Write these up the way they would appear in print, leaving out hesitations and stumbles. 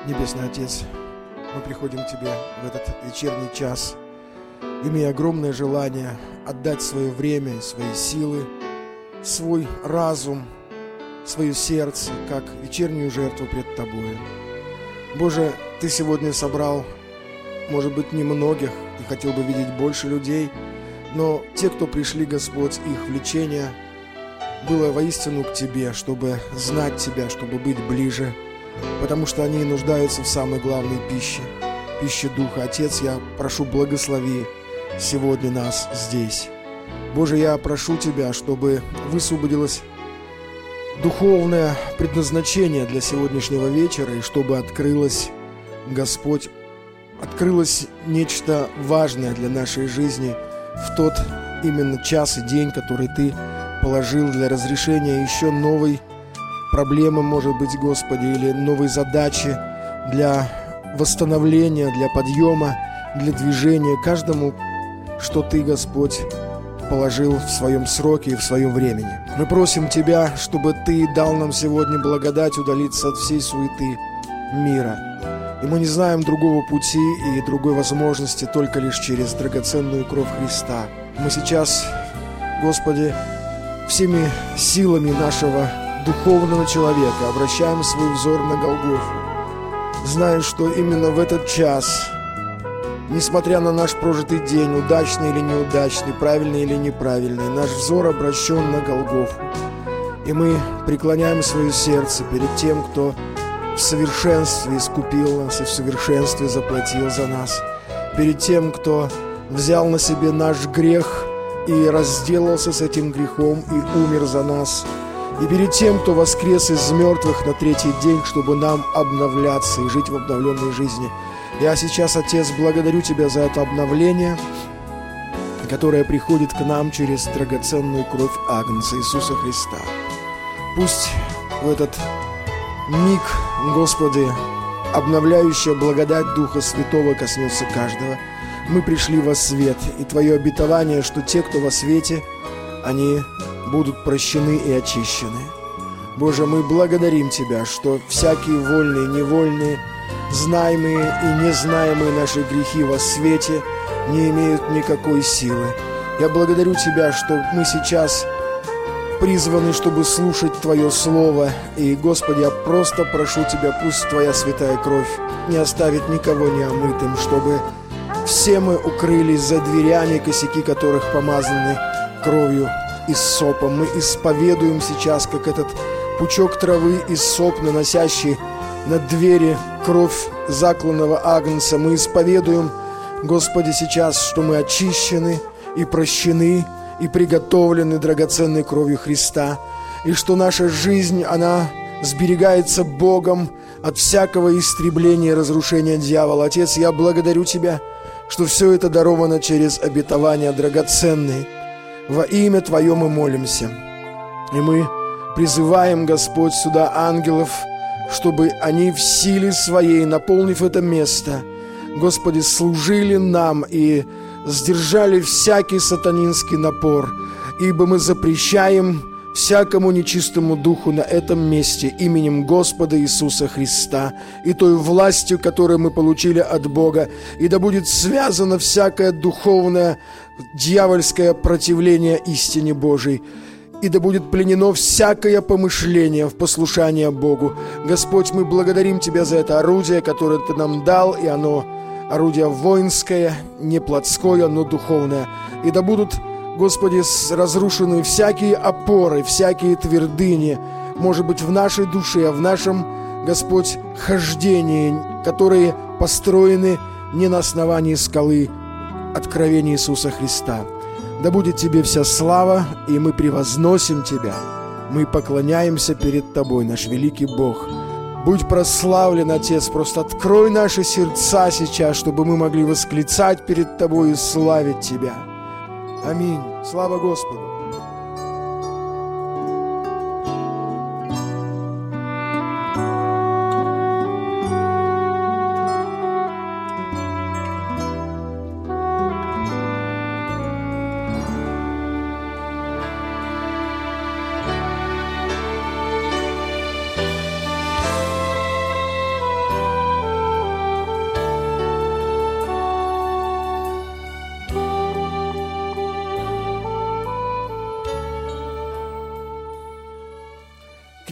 Небесный Отец, мы приходим к Тебе в этот вечерний час, имея огромное желание отдать свое время, свои силы, свой разум, свое сердце, как вечернюю жертву пред Тобою. Боже, Ты сегодня собрал, может быть, немногих, Ты хотел бы видеть больше людей, но те, кто пришли, Господь, их влечение было воистину к Тебе, чтобы знать Тебя, чтобы быть ближе, потому что они нуждаются в самой главной пище Духа. Отец, я прошу, благослови сегодня нас здесь. Боже, я прошу Тебя, чтобы высвободилось духовное предназначение для сегодняшнего вечера, и чтобы открылось, Господь, открылось нечто важное для нашей жизни в тот именно час и день, который Ты положил для разрешения еще новой проблемы, может быть, Господи, или новой задачи для восстановления, для подъема, для движения каждому, что Ты, Господь, положил в своем сроке и в своем времени. Мы просим Тебя, чтобы Ты дал нам сегодня благодать удалиться от всей суеты мира. И мы не знаем другого пути и другой возможности только лишь через драгоценную кровь Христа. Мы сейчас, Господи, всеми силами нашего духовного человека обращаем свой взор на Голгофу, зная, что именно в этот час, несмотря на наш прожитый день, удачный или неудачный, правильный или неправильный, наш взор обращен на Голгофу. И мы преклоняем свое сердце перед тем, кто в совершенстве искупил нас и в совершенстве заплатил за нас, перед тем, кто взял на себе наш грех и разделался с этим грехом и умер за нас, и перед тем, кто воскрес из мертвых на третий день, чтобы нам обновляться и жить в обновленной жизни. Я сейчас, Отец, благодарю Тебя за это обновление, которое приходит к нам через драгоценную кровь Агнца Иисуса Христа. Пусть в этот миг, Господи, обновляющая благодать Духа Святого коснется каждого. Мы пришли во свет, и Твое обетование, что те, кто во свете, они будут прощены и очищены. Боже, мы благодарим Тебя, что всякие вольные, невольные, знаемые и незнаемые наши грехи во свете не имеют никакой силы. Я благодарю Тебя, что мы сейчас призваны, чтобы слушать Твое Слово. И, Господи, я просто прошу Тебя, пусть Твоя святая кровь не оставит никого неомытым, чтобы все мы укрылись за дверями, косяки которых помазаны кровью и сопом. Мы исповедуем сейчас, как этот пучок травы и соп, наносящий на двери кровь закланного Агнца. Мы исповедуем, Господи, сейчас, что мы очищены и прощены, и приготовлены драгоценной кровью Христа, и что наша жизнь, она сберегается Богом от всякого истребления и разрушения дьявола. Отец, я благодарю Тебя, что все это даровано через обетования драгоценные. Во имя Твое мы молимся. И мы призываем, Господь, сюда ангелов, чтобы они в силе Своей, наполнив это место, Господи, служили нам и сдержали всякий сатанинский напор, ибо мы запрещаем всякому нечистому духу на этом месте именем Господа Иисуса Христа и той властью, которую мы получили от Бога, и да будет связано всякое духовное дьявольское противление истине Божией, и да будет пленено всякое помышление в послушание Богу. Господь, мы благодарим Тебя за это орудие, которое Ты нам дал, и оно орудие воинское, не плотское, но духовное. И да будут, Господи, разрушены всякие опоры, всякие твердыни, может быть, в нашей душе, в нашем, Господь, хождении, которые построены не на основании скалы откровения Иисуса Христа. Да будет Тебе вся слава, и мы превозносим Тебя. Мы поклоняемся перед Тобой, наш великий Бог. Будь прославлен, Отец, просто открой наши сердца сейчас, чтобы мы могли восклицать перед Тобой и славить Тебя. Аминь. Слава Господу.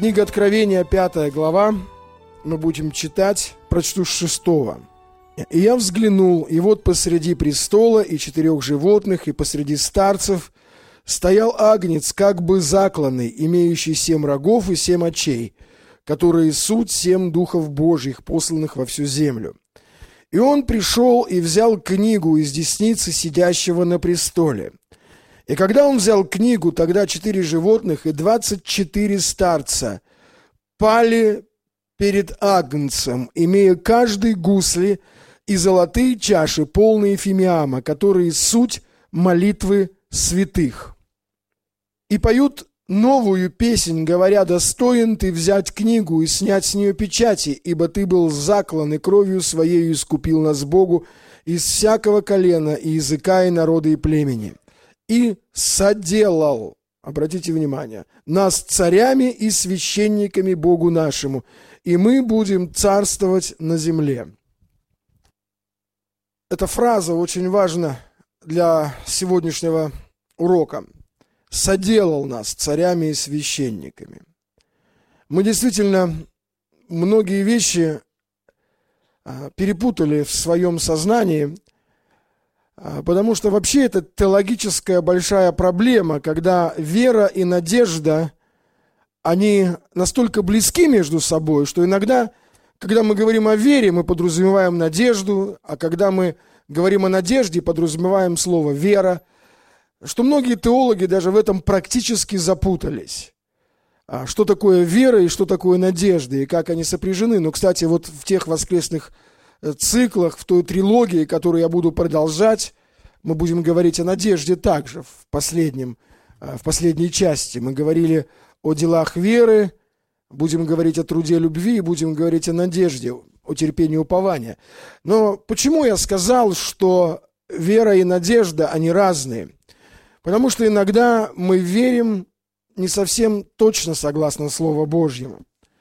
Книга Откровения, 5 глава. Мы будем читать, прочту с 6. «И я взглянул, и вот посреди престола и 4 животных, и посреди старцев стоял агнец, как бы закланный, имеющий 7 рогов и 7 очей, которые суть 7 духов Божьих, посланных во всю землю. И он пришел и взял книгу из десницы сидящего на престоле. И когда он взял книгу, тогда 4 животных и 24 старца пали перед агнцем, имея каждый гусли и золотые чаши, полные фимиама, которые суть молитвы святых. И поют новую песнь, говоря: достоин ты взять книгу и снять с нее печати, ибо ты был заклан, и кровью своею искупил нас Богу из всякого колена, и языка, и народа, и племени. И соделал, обратите внимание, нас царями и священниками Богу нашему, и мы будем царствовать на земле». Эта фраза очень важна для сегодняшнего урока. «Соделал нас царями и священниками». Мы действительно многие вещи перепутали в своем сознании, потому что вообще это теологическая большая проблема, когда вера и надежда, они настолько близки между собой, что иногда, когда мы говорим о вере, мы подразумеваем надежду, а когда мы говорим о надежде, подразумеваем слово «вера», что многие теологи даже в этом практически запутались. Что такое вера и что такое надежда, и как они сопряжены. Но, кстати, вот в тех воскресных циклах, в той трилогии, которую я буду продолжать, мы будем говорить о надежде также в последней части. Мы говорили о делах веры, будем говорить о труде любви, будем говорить о надежде, о терпении упования. Но почему я сказал, что вера и надежда, они разные? Потому что иногда мы верим не совсем точно согласно Слову Божьему.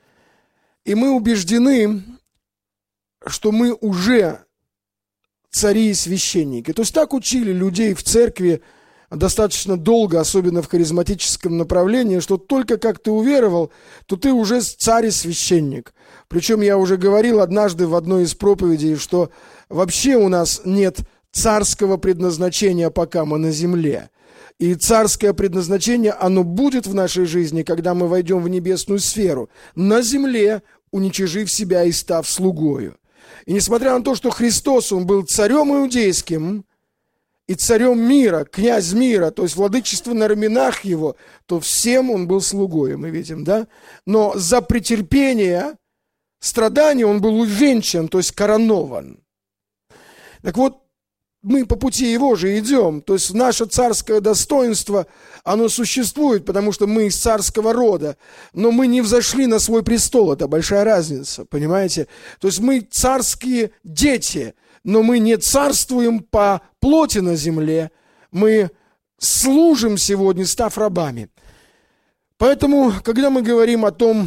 И мы убеждены, что мы уже цари и священники. То есть так учили людей в церкви достаточно долго, особенно в харизматическом направлении, что только как ты уверовал, то ты уже царь и священник. Причем я уже говорил однажды в одной из проповедей, что вообще у нас нет царского предназначения, пока мы на земле. И царское предназначение, оно будет в нашей жизни, когда мы войдем в небесную сферу, на земле, уничижив себя и став слугою. И несмотря на то, что Христос, Он был царем иудейским и царем мира, князь мира, то есть владычество на раменах Его, то всем Он был слугою, мы видим, да? Но за претерпение страдания Он был увенчан, то есть коронован. Так вот, мы по пути Его же идем, то есть наше царское достоинство, оно существует, потому что мы из царского рода, но мы не взошли на свой престол, это большая разница, понимаете? То есть мы царские дети, но мы не царствуем по плоти на земле, мы служим сегодня, став рабами. Поэтому, когда мы говорим о том,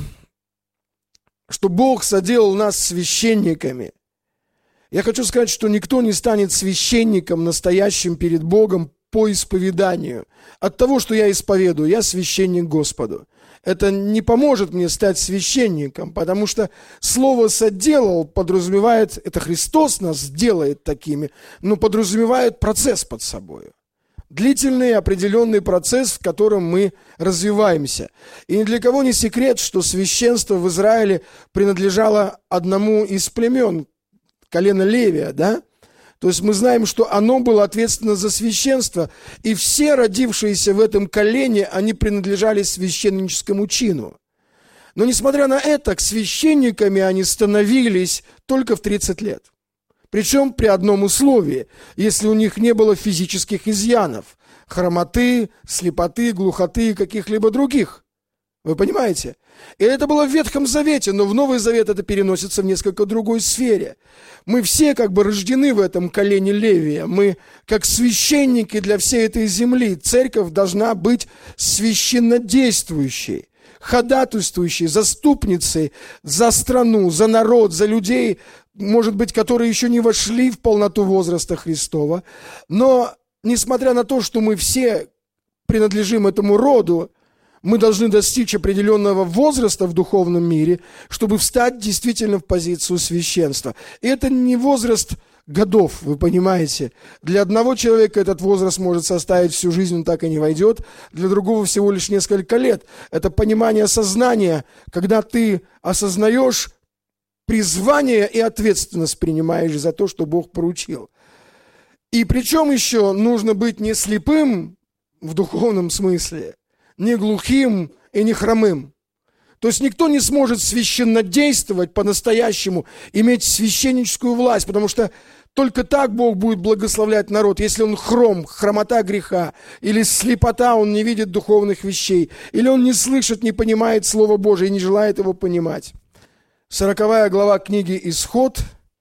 что Бог соделал нас священниками, я хочу сказать, что никто не станет священником настоящим перед Богом по исповеданию. От того, что я исповедую, я священник Господу. Это не поможет мне стать священником, потому что слово «соделал» подразумевает, это Христос нас делает такими, но подразумевает процесс под собой. Длительный определенный процесс, в котором мы развиваемся. И ни для кого не секрет, что священство в Израиле принадлежало одному из племен, колено Левия, да? То есть мы знаем, что оно было ответственно за священство, и все родившиеся в этом колене, они принадлежали священническому чину. Но несмотря на это, священниками они становились только в 30 лет. Причем при одном условии, если у них не было физических изъянов, хромоты, слепоты, глухоты и каких-либо других. Вы понимаете? И это было в Ветхом Завете, но в Новый Завет это переносится в несколько другой сфере. Мы все как бы рождены в этом колене Левия. Мы как священники для всей этой земли. Церковь должна быть священнодействующей, ходатайствующей, заступницей за страну, за народ, за людей, может быть, которые еще не вошли в полноту возраста Христова. Но, несмотря на то, что мы все принадлежим этому роду, Мы должны достичь определенного возраста в духовном мире, чтобы встать действительно в позицию священства. И это не возраст годов, вы понимаете. Для одного человека этот возраст может составить всю жизнь, он так и не войдет. Для другого всего лишь несколько лет. Это понимание сознания, когда ты осознаешь призвание и ответственность принимаешь за то, что Бог поручил. И причем еще нужно быть не слепым в духовном смысле, не глухим и не хромым. То есть никто не сможет священно действовать по-настоящему, иметь священническую власть, потому что только так Бог будет благословлять народ, если он хромота греха, или слепота, он не видит духовных вещей, или он не слышит, не понимает Слово Божие и не желает его понимать. 40 глава книги «Исход»,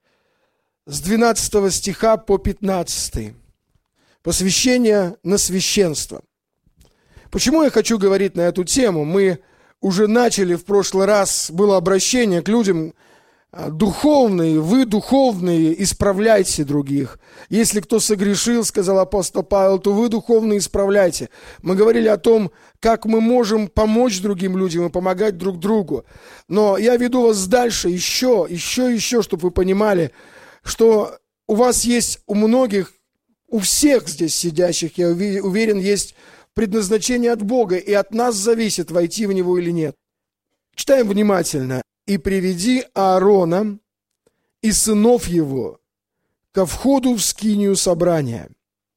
с 12 стиха по 15. Посвящение на священство. Почему я хочу говорить на эту тему? Мы уже начали в прошлый раз, было обращение к людям: духовные, вы духовные, исправляйте других. Если кто согрешил, сказал апостол Павел, то вы духовные, исправляйте. Мы говорили о том, как мы можем помочь другим людям и помогать друг другу. Но я веду вас дальше, еще, чтобы вы понимали, что у вас есть, у многих, у всех здесь сидящих, я уверен, есть предназначение от Бога, и от нас зависит, войти в него или нет. Читаем внимательно. «И приведи Аарона и сынов его ко входу в скинию собрания,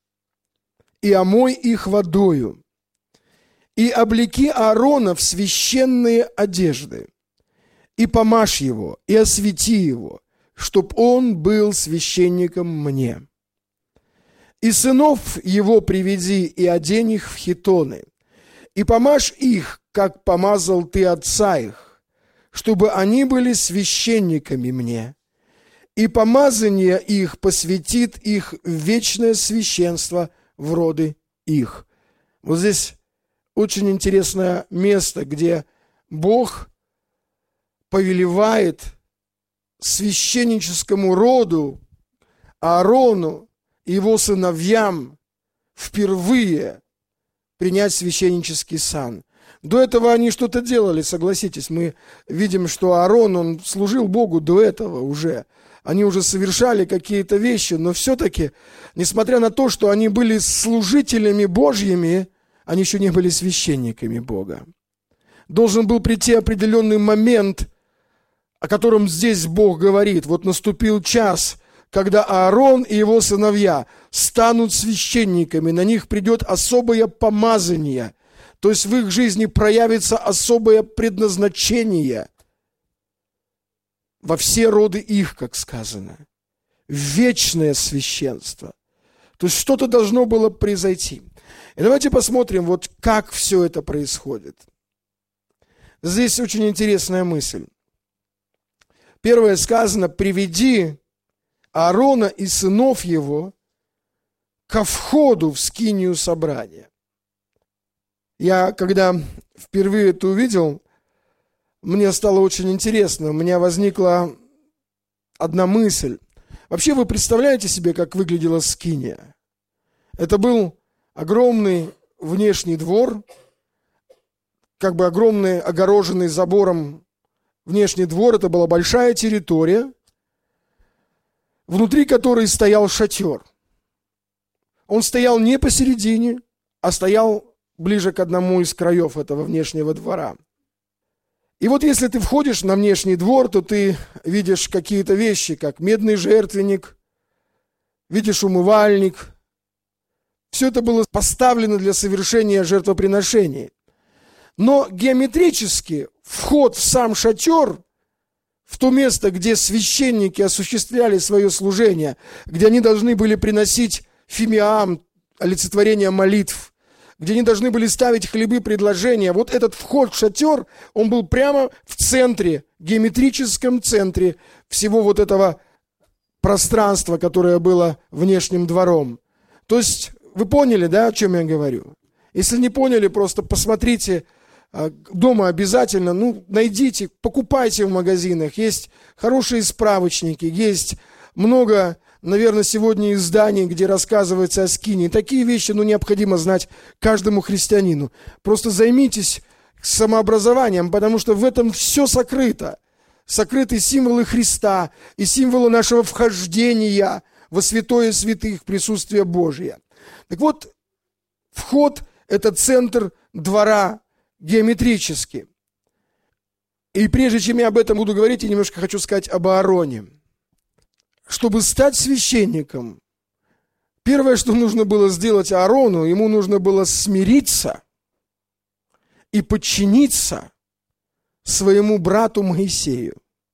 и омой их водою, и облеки Аарона в священные одежды, и помажь его, и освети его, чтоб он был священником мне. И сынов его приведи, и одень их в хитоны, и помажь их, как помазал ты отца их, чтобы они были священниками мне. И помазание их посвятит их в вечное священство в роды их». Вот здесь очень интересное место, где Бог повелевает священническому роду, Аарону и его сыновьям впервые принять священнический сан. До этого они что-то делали, согласитесь. Мы видим, что Аарон, он служил Богу до этого уже. Они уже совершали какие-то вещи, но все-таки, несмотря на то, что они были служителями Божьими, они еще не были священниками Бога. Должен был прийти определенный момент, о котором здесь Бог говорит. Вот наступил час, когда Аарон и его сыновья станут священниками, на них придет особое помазание, то есть в их жизни проявится особое предназначение во все роды их, как сказано, вечное священство. То есть что-то должно было произойти. И давайте посмотрим, вот как все это происходит. Здесь очень интересная мысль. Первое сказано: «Приведи Аарона и сынов его ко входу в скинию собрания». Я, когда впервые это увидел, мне стало очень интересно. У меня возникла одна мысль. Вообще, вы представляете себе, как выглядела скиния? Это был огромный внешний двор, как бы огромный, огороженный забором внешний двор. Это была большая территория, внутри которой стоял шатер. Он стоял не посередине, а стоял ближе к одному из краев этого внешнего двора. И вот если ты входишь на внешний двор, то ты видишь какие-то вещи, как медный жертвенник, видишь умывальник. Все это было поставлено для совершения жертвоприношений. Но геометрически вход в сам шатер, в то место, где священники осуществляли свое служение, где они должны были приносить фимиам, олицетворение молитв, где они должны были ставить хлебы предложения. Вот этот вход в шатер, он был прямо в центре, геометрическом центре всего вот этого пространства, которое было внешним двором. То есть, вы поняли, да, о чем я говорю? Если не поняли, просто посмотрите дома обязательно, найдите, покупайте в магазинах. Есть хорошие справочники, есть много, наверное, сегодня изданий, где рассказывается о скинии. Такие вещи, необходимо знать каждому христианину. Просто займитесь самообразованием, потому что в этом все сокрыто. Сокрыты символы Христа и символы нашего вхождения во святое святых, присутствие Божие. Так вот, вход – это центр двора геометрически. И прежде чем я об этом буду говорить, я немножко хочу сказать об Аароне. Чтобы стать священником, первое, что нужно было сделать Аарону, ему нужно было смириться и подчиниться своему брату Моисею.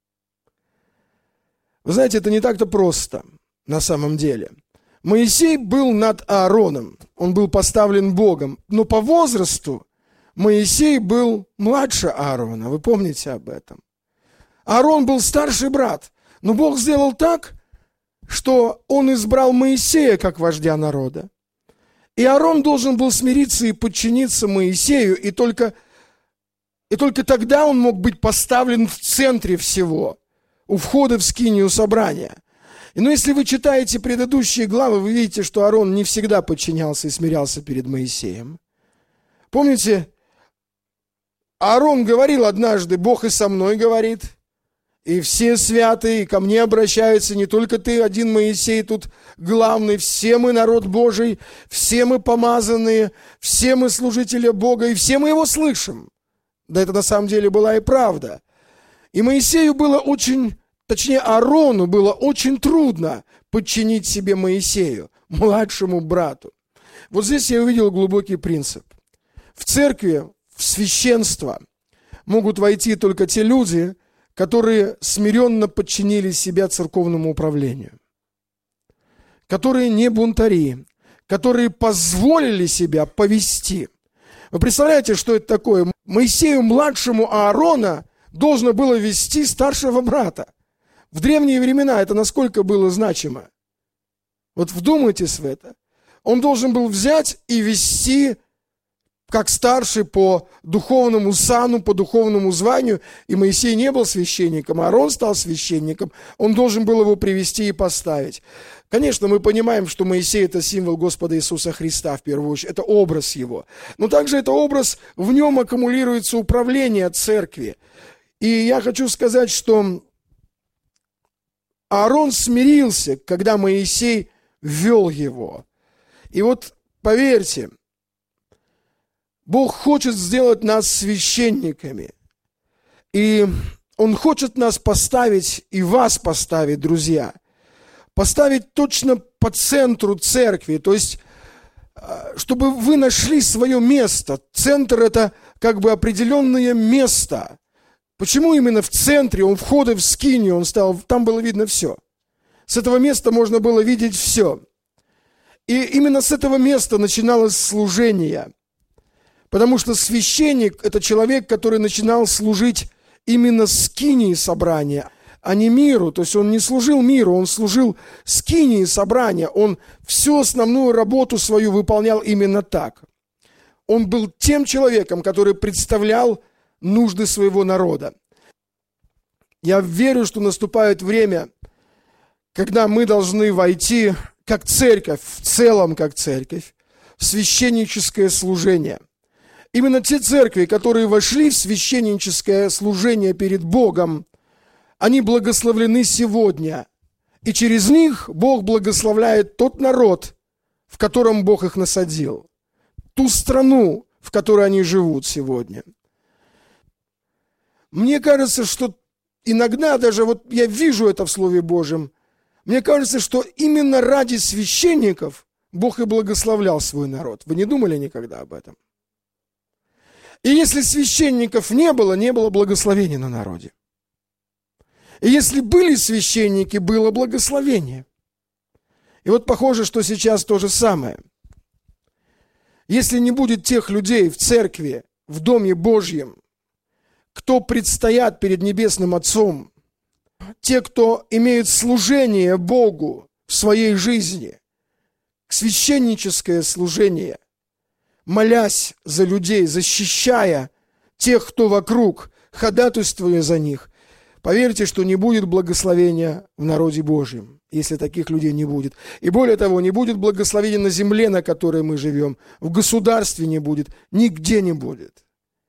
Вы знаете, это не так-то просто на самом деле. Моисей был над Аароном, он был поставлен Богом, но по возрасту Моисей был младше Аарона, вы помните об этом. Аарон был старший брат, но Бог сделал так, что он избрал Моисея как вождя народа. И Аарон должен был смириться и подчиниться Моисею, и только тогда он мог быть поставлен в центре всего, у входа в скинию собрания. Но если вы читаете предыдущие главы, вы видите, что Аарон не всегда подчинялся и смирялся перед Моисеем. Помните, Аарон говорил однажды: «Бог и со мной говорит, и все святые, и ко мне обращаются, не только ты один, Моисей, тут главный, все мы народ Божий, все мы помазанные, все мы служители Бога, и все мы его слышим». Да, это на самом деле была и правда. И Моисею было Аарону было очень трудно подчинить себе Моисею, младшему брату. Вот здесь я увидел глубокий принцип. В церкви, в священство могут войти только те люди, которые смиренно подчинили себя церковному управлению, которые не бунтари, которые позволили себя повести. Вы представляете, что это такое? Моисею, младшему Аарона, должно было вести старшего брата. В древние времена это насколько было значимо? Вот вдумайтесь в это. Он должен был взять и вести как старший по духовному сану, по духовному званию. И Моисей не был священником, а Аарон стал священником. Он должен был его привести и поставить. Конечно, мы понимаем, что Моисей – это символ Господа Иисуса Христа в первую очередь. Это образ его. Но также это образ, в нем аккумулируется управление церкви. И я хочу сказать, что Аарон смирился, когда Моисей вел его. И вот поверьте, Бог хочет сделать нас священниками. И Он хочет нас поставить, и вас поставить, друзья. Поставить точно по центру церкви. То есть, чтобы вы нашли свое место. Центр – это как бы определенное место. Почему именно в центре, у входа в скинию он стал, там было видно все. С этого места можно было видеть все. И именно с этого места начиналось служение. Потому что священник – это человек, который начинал служить именно скинии собрания, а не миру. То есть он не служил миру, он служил скинии собрания. Он всю основную работу свою выполнял именно так. Он был тем человеком, который представлял нужды своего народа. Я верю, что наступает время, когда мы должны войти, как церковь, в целом как церковь, в священническое служение. Именно те церкви, которые вошли в священническое служение перед Богом, они благословлены сегодня. И через них Бог благословляет тот народ, в котором Бог их насадил, ту страну, в которой они живут сегодня. Мне кажется, что иногда даже, вот я вижу это в Слове Божьем, мне кажется, что именно ради священников Бог и благословлял свой народ. Вы не думали никогда об этом? И если священников не было благословения на народе. И если были священники, было благословение. И вот похоже, что сейчас то же самое. Если не будет тех людей в церкви, в Доме Божьем, кто предстоят перед Небесным Отцом, те, кто имеют служение Богу в своей жизни, священническое служение, молясь за людей, защищая тех, кто вокруг, ходатайствуя за них, поверьте, что не будет благословения в народе Божьем, если таких людей не будет. И более того, не будет благословения на земле, на которой мы живем, в государстве не будет, нигде не будет.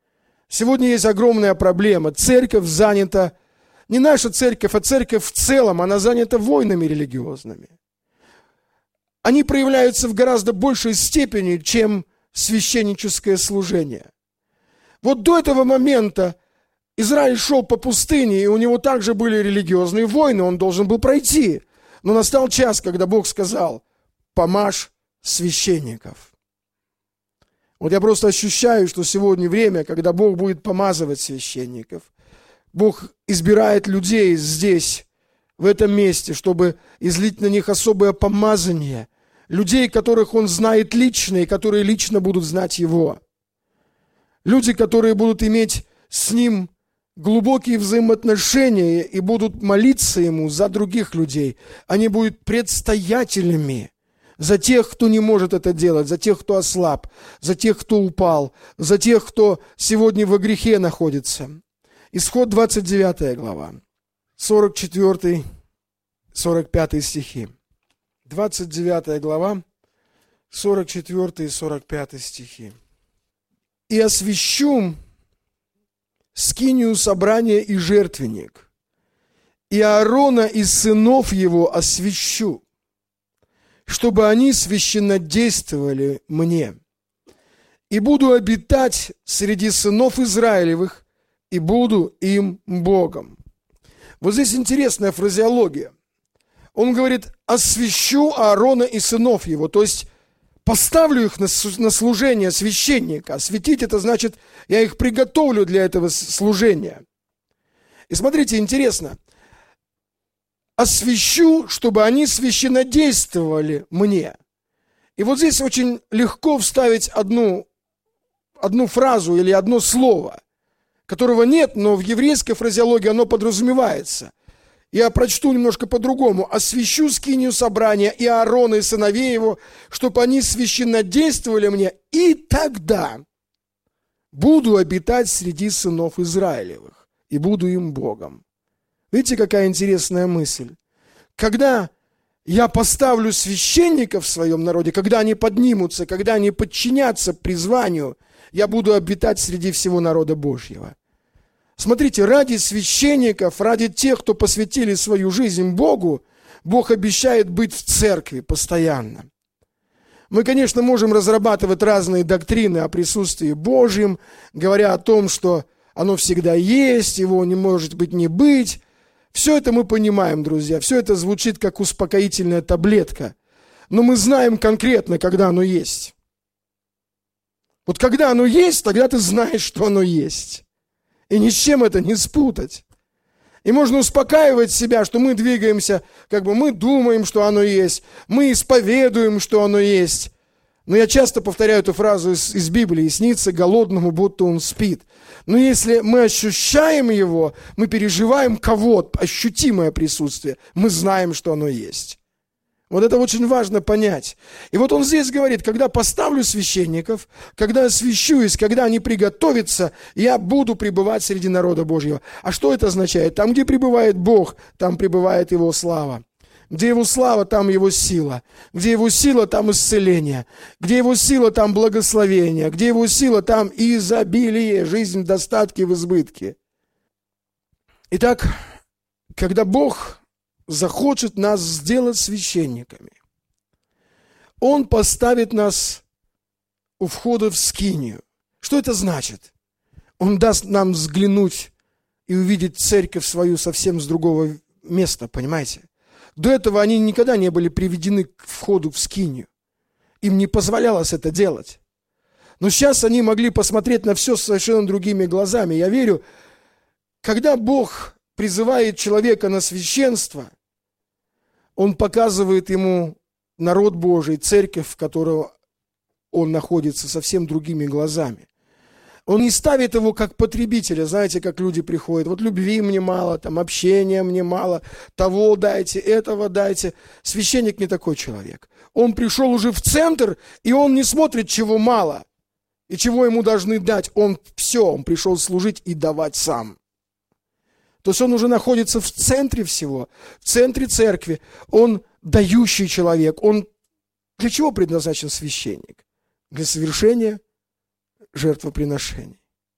Сегодня есть огромная проблема. Церковь занята, не наша церковь, а церковь в целом, она занята войнами религиозными. Они проявляются в гораздо большей степени, чем священническое служение. Вот до этого момента Израиль шел по пустыне, и у него также были религиозные войны, он должен был пройти. Но настал час, когда Бог сказал: «Помажь священников». Вот я просто ощущаю, что сегодня время, когда Бог будет помазывать священников. Бог избирает людей здесь, в этом месте, чтобы излить на них особое помазание. Людей, которых Он знает лично, и которые лично будут знать Его. Люди, которые будут иметь с Ним глубокие взаимоотношения и будут молиться Ему за других людей. Они будут предстоятелями за тех, кто не может это делать, за тех, кто ослаб, за тех, кто упал, за тех, кто сегодня во грехе находится. Исход 29 глава, 44-45 стихи. 29 глава, 44 и 45 стихи. «И освящу скинию собрания и жертвенник, и Аарона и сынов его освящу, чтобы они священнодействовали мне. И буду обитать среди сынов Израилевых, и буду им Богом». Вот здесь интересная фразеология. Он говорит: освящу Аарона и сынов его, то есть поставлю их на служение священника. Осветить — это значит, я их приготовлю для этого служения. И смотрите, интересно. Освящу, чтобы они священнодействовали мне. И вот здесь очень легко вставить одну фразу или одно слово, которого нет, но в еврейской фразеологии оно подразумевается. Я прочту немножко по-другому. «Освящу скинию собрания и Аарона и сыновей его, чтобы они священнодействовали мне, и тогда буду обитать среди сынов Израилевых, и буду им Богом». Видите, какая интересная мысль? Когда я поставлю священников в своем народе, когда они поднимутся, когда они подчинятся призванию, я буду обитать среди всего народа Божьего. Смотрите, ради священников, ради тех, кто посвятили свою жизнь Богу, Бог обещает быть в церкви постоянно. Мы, конечно, можем разрабатывать разные доктрины о присутствии Божьем, говоря о том, что оно всегда есть, его не может быть не быть. Все это мы понимаем, друзья, все это звучит как успокоительная таблетка. Но мы знаем конкретно, когда оно есть. Вот когда оно есть, тогда ты знаешь, что оно есть. И ни с чем это не спутать. И можно успокаивать себя, что мы двигаемся, мы думаем, что оно есть, мы исповедуем, что оно есть. Но я часто повторяю эту фразу из Библии: «Снится голодному, будто он спит». Но если мы ощущаем его, мы переживаем кого-то, ощутимое присутствие, мы знаем, что оно есть. Вот это очень важно понять. И вот он здесь говорит: когда поставлю священников, когда освящусь, когда они приготовятся, я буду пребывать среди народа Божьего. А что это означает? Там, где пребывает Бог, там пребывает Его слава. Где Его слава, там Его сила. Где Его сила, там исцеление. Где Его сила, там благословение. Где Его сила, там изобилие, жизнь в достатке, в избытке. Итак, когда Бог захочет нас сделать священниками, Он поставит нас у входа в скинию. Что это значит? Он даст нам взглянуть и увидеть церковь свою совсем с другого места, понимаете? До этого они никогда не были приведены к входу в скинию. Им не позволялось это делать. Но сейчас они могли посмотреть на все совершенно другими глазами. Я верю, когда Бог призывает человека на священство, Он показывает ему народ Божий, церковь, в которой он находится, совсем другими глазами. Он не ставит его как потребителя, знаете, как люди приходят: вот любви мне мало, там общения мне мало, того дайте, этого дайте. Священник не такой человек. Он пришел уже в центр, и он не смотрит, чего мало и чего ему должны дать. Он пришел служить и давать сам. То есть он уже находится в центре всего, в центре церкви. Он дающий человек. Он для чего предназначен священник? Для совершения жертвоприношений.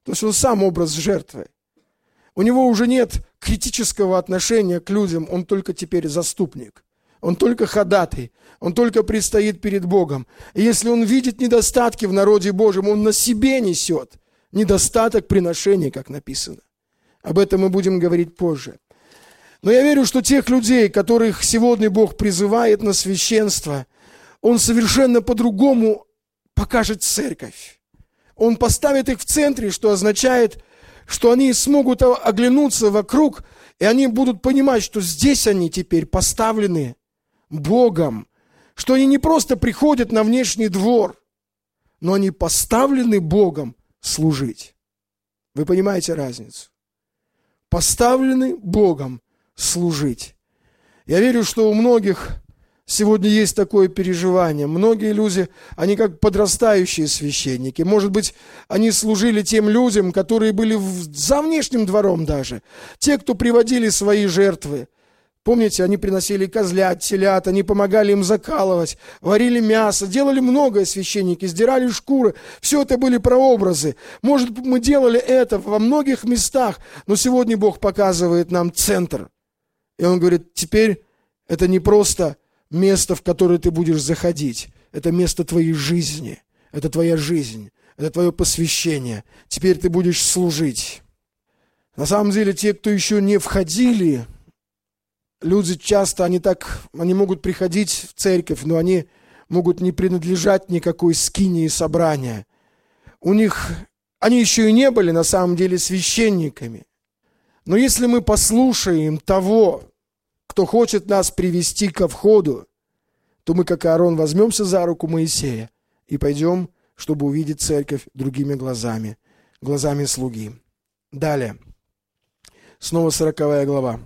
То есть он сам образ жертвы. У него уже нет критического отношения к людям, он только теперь заступник. Он только ходатай, он только предстоит перед Богом. И если он видит недостатки в народе Божьем, он на себе несет недостаток приношений, как написано. Об этом мы будем говорить позже. Но я верю, что тех людей, которых сегодня Бог призывает на священство, Он совершенно по-другому покажет церковь. Он поставит их в центре, что означает, что они смогут оглянуться вокруг, и они будут понимать, что здесь они теперь поставлены Богом, что они не просто приходят на внешний двор, но они поставлены Богом служить. Вы понимаете разницу? Поставлены Богом служить. Я верю, что у многих сегодня есть такое переживание. Многие люди, они как подрастающие священники. Может быть, они служили тем людям, которые были за внешним двором даже. Те, кто приводили свои жертвы. Помните, они приносили козлят, телят, они помогали им закалывать, варили мясо, делали многое священники, сдирали шкуры. Все это были прообразы. Может, мы делали это во многих местах, но сегодня Бог показывает нам центр. И Он говорит, теперь это не просто место, в которое ты будешь заходить. Это место твоей жизни. Это твоя жизнь. Это твое посвящение. Теперь ты будешь служить. На самом деле, те, кто еще не входили, люди часто, они могут приходить в церковь, но они могут не принадлежать никакой скинии собрания. Они еще и не были на самом деле священниками. Но если мы послушаем того, кто хочет нас привести ко входу, то мы, как Аарон, возьмемся за руку Моисея и пойдем, чтобы увидеть церковь другими глазами, глазами слуги. Далее. Снова 40 глава.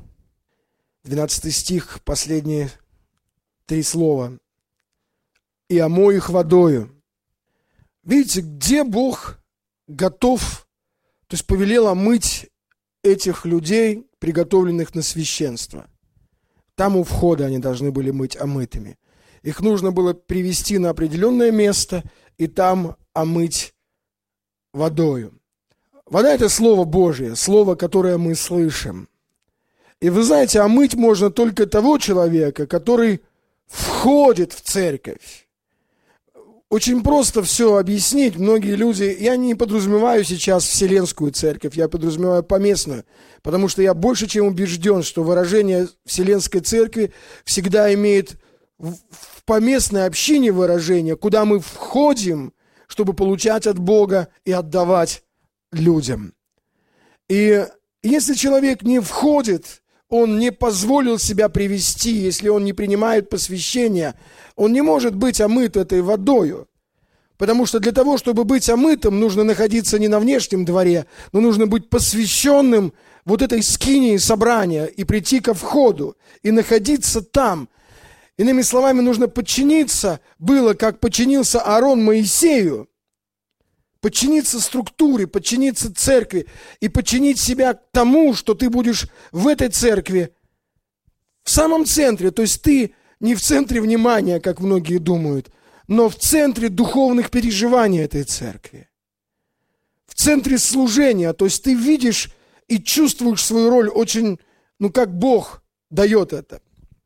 12 стих, последние 3 слова. «И омой их водою». Видите, где Бог готов, то есть повелел омыть этих людей, приготовленных на священство. Там у входа они должны были быть омытыми. Их нужно было привести на определенное место и там омыть водою. Вода – это Слово Божие, Слово, которое мы слышим. И вы знаете, омыть можно только того человека, который входит в церковь. Очень просто все объяснить. Многие люди, я не подразумеваю сейчас вселенскую церковь, я подразумеваю поместную, потому что я больше чем убежден, что выражение вселенской церкви всегда имеет в поместной общине выражение, куда мы входим, чтобы получать от Бога и отдавать людям. И если человек не входит, он не позволил себя привести, если он не принимает посвящения, он не может быть омыт этой водою. Потому что для того, чтобы быть омытым, нужно находиться не на внешнем дворе, но нужно быть посвященным вот этой скинии собрания и прийти ко входу, и находиться там. Иными словами, нужно подчиниться, было как подчинился Аарон Моисею, подчиниться структуре, подчиниться церкви и подчинить себя к тому, что ты будешь в этой церкви в самом центре. То есть ты не в центре внимания, как многие думают, но в центре духовных переживаний этой церкви. В центре служения. То есть ты видишь и чувствуешь свою роль очень, как Бог дает это.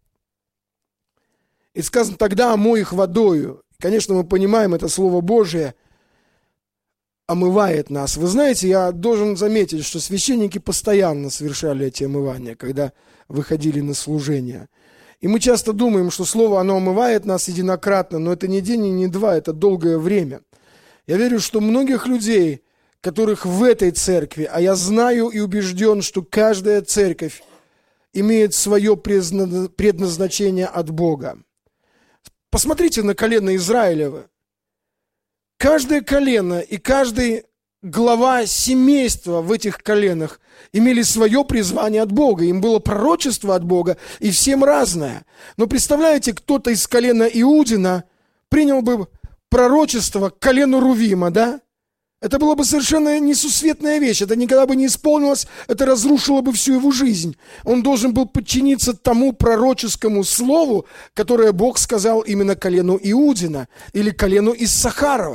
И сказано, тогда омой их водою. Конечно, мы понимаем, это Слово Божие омывает нас. Вы знаете, я должен заметить, что священники постоянно совершали эти омывания, когда выходили на служение. И мы часто думаем, что Слово, оно омывает нас единократно, но это не день и не два, это долгое время. Я верю, что многих людей, которых в этой церкви, а я знаю и убежден, что каждая церковь имеет свое предназначение от Бога. Посмотрите на колено Израилева. Каждое колено и каждый глава семейства в этих коленах имели свое призвание от Бога. Им было пророчество от Бога, и всем разное. Но представляете, кто-то из колена Иудина принял бы пророчество к колену Рувима, да? Это была бы совершенно несусветная вещь. Это никогда бы не исполнилось, это разрушило бы всю его жизнь. Он должен был подчиниться тому пророческому слову, которое Бог сказал именно колену Иудина или колену Иссахарова.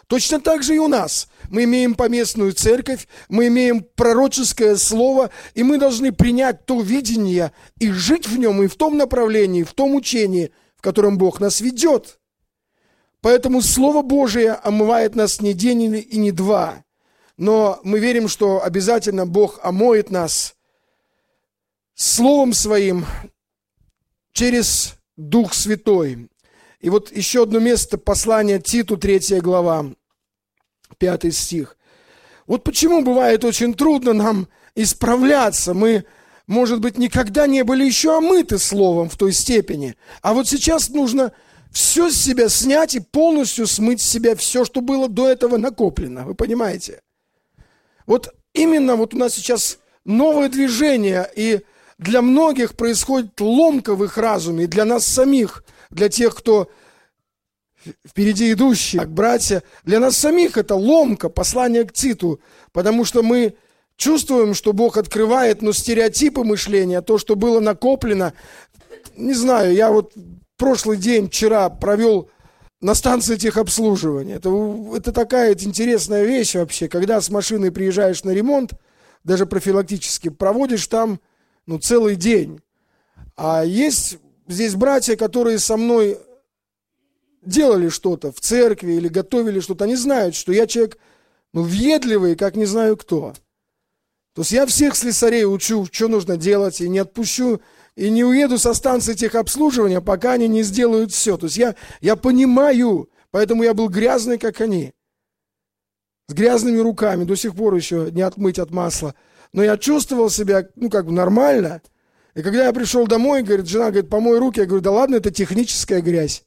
Точно так же и у нас. Мы имеем поместную церковь, мы имеем пророческое слово, и мы должны принять то видение и жить в нем, и в том направлении, в том учении, в котором Бог нас ведет. Поэтому Слово Божие омывает нас не день и не два. Но мы верим, что обязательно Бог омоет нас Словом Своим через Дух Святой. И вот еще одно место, послание Титу, 3 глава, 5 стих. Вот почему бывает очень трудно нам исправляться. Мы, может быть, никогда не были еще омыты Словом в той степени. А вот сейчас нужно все с себя снять и полностью смыть с себя все, что было до этого накоплено. Вы понимаете? Вот именно вот у нас сейчас новое движение, и для многих происходит ломка в их разуме, и для нас самих, для тех, кто впереди идущие, братья, для нас самих это ломка, послание к Титу, потому что мы чувствуем, что Бог открывает, но стереотипы мышления, то, что было накоплено, не знаю, я вот прошлый день, вчера провел на станции техобслуживания. Это такая интересная вещь вообще, когда с машиной приезжаешь на ремонт, даже профилактически, проводишь там целый день. А есть здесь братья, которые со мной делали что-то в церкви или готовили что-то, они знают, что я человек въедливый, как не знаю кто. То есть я всех слесарей учу, что нужно делать, и не отпущу, и не уеду со станции техобслуживания, пока они не сделают все. То есть я понимаю, поэтому я был грязный, как они. С грязными руками, до сих пор еще не отмыть от масла. Но я чувствовал себя, нормально. И когда я пришел домой, жена говорит, помой руки. Я говорю, да ладно, это техническая грязь.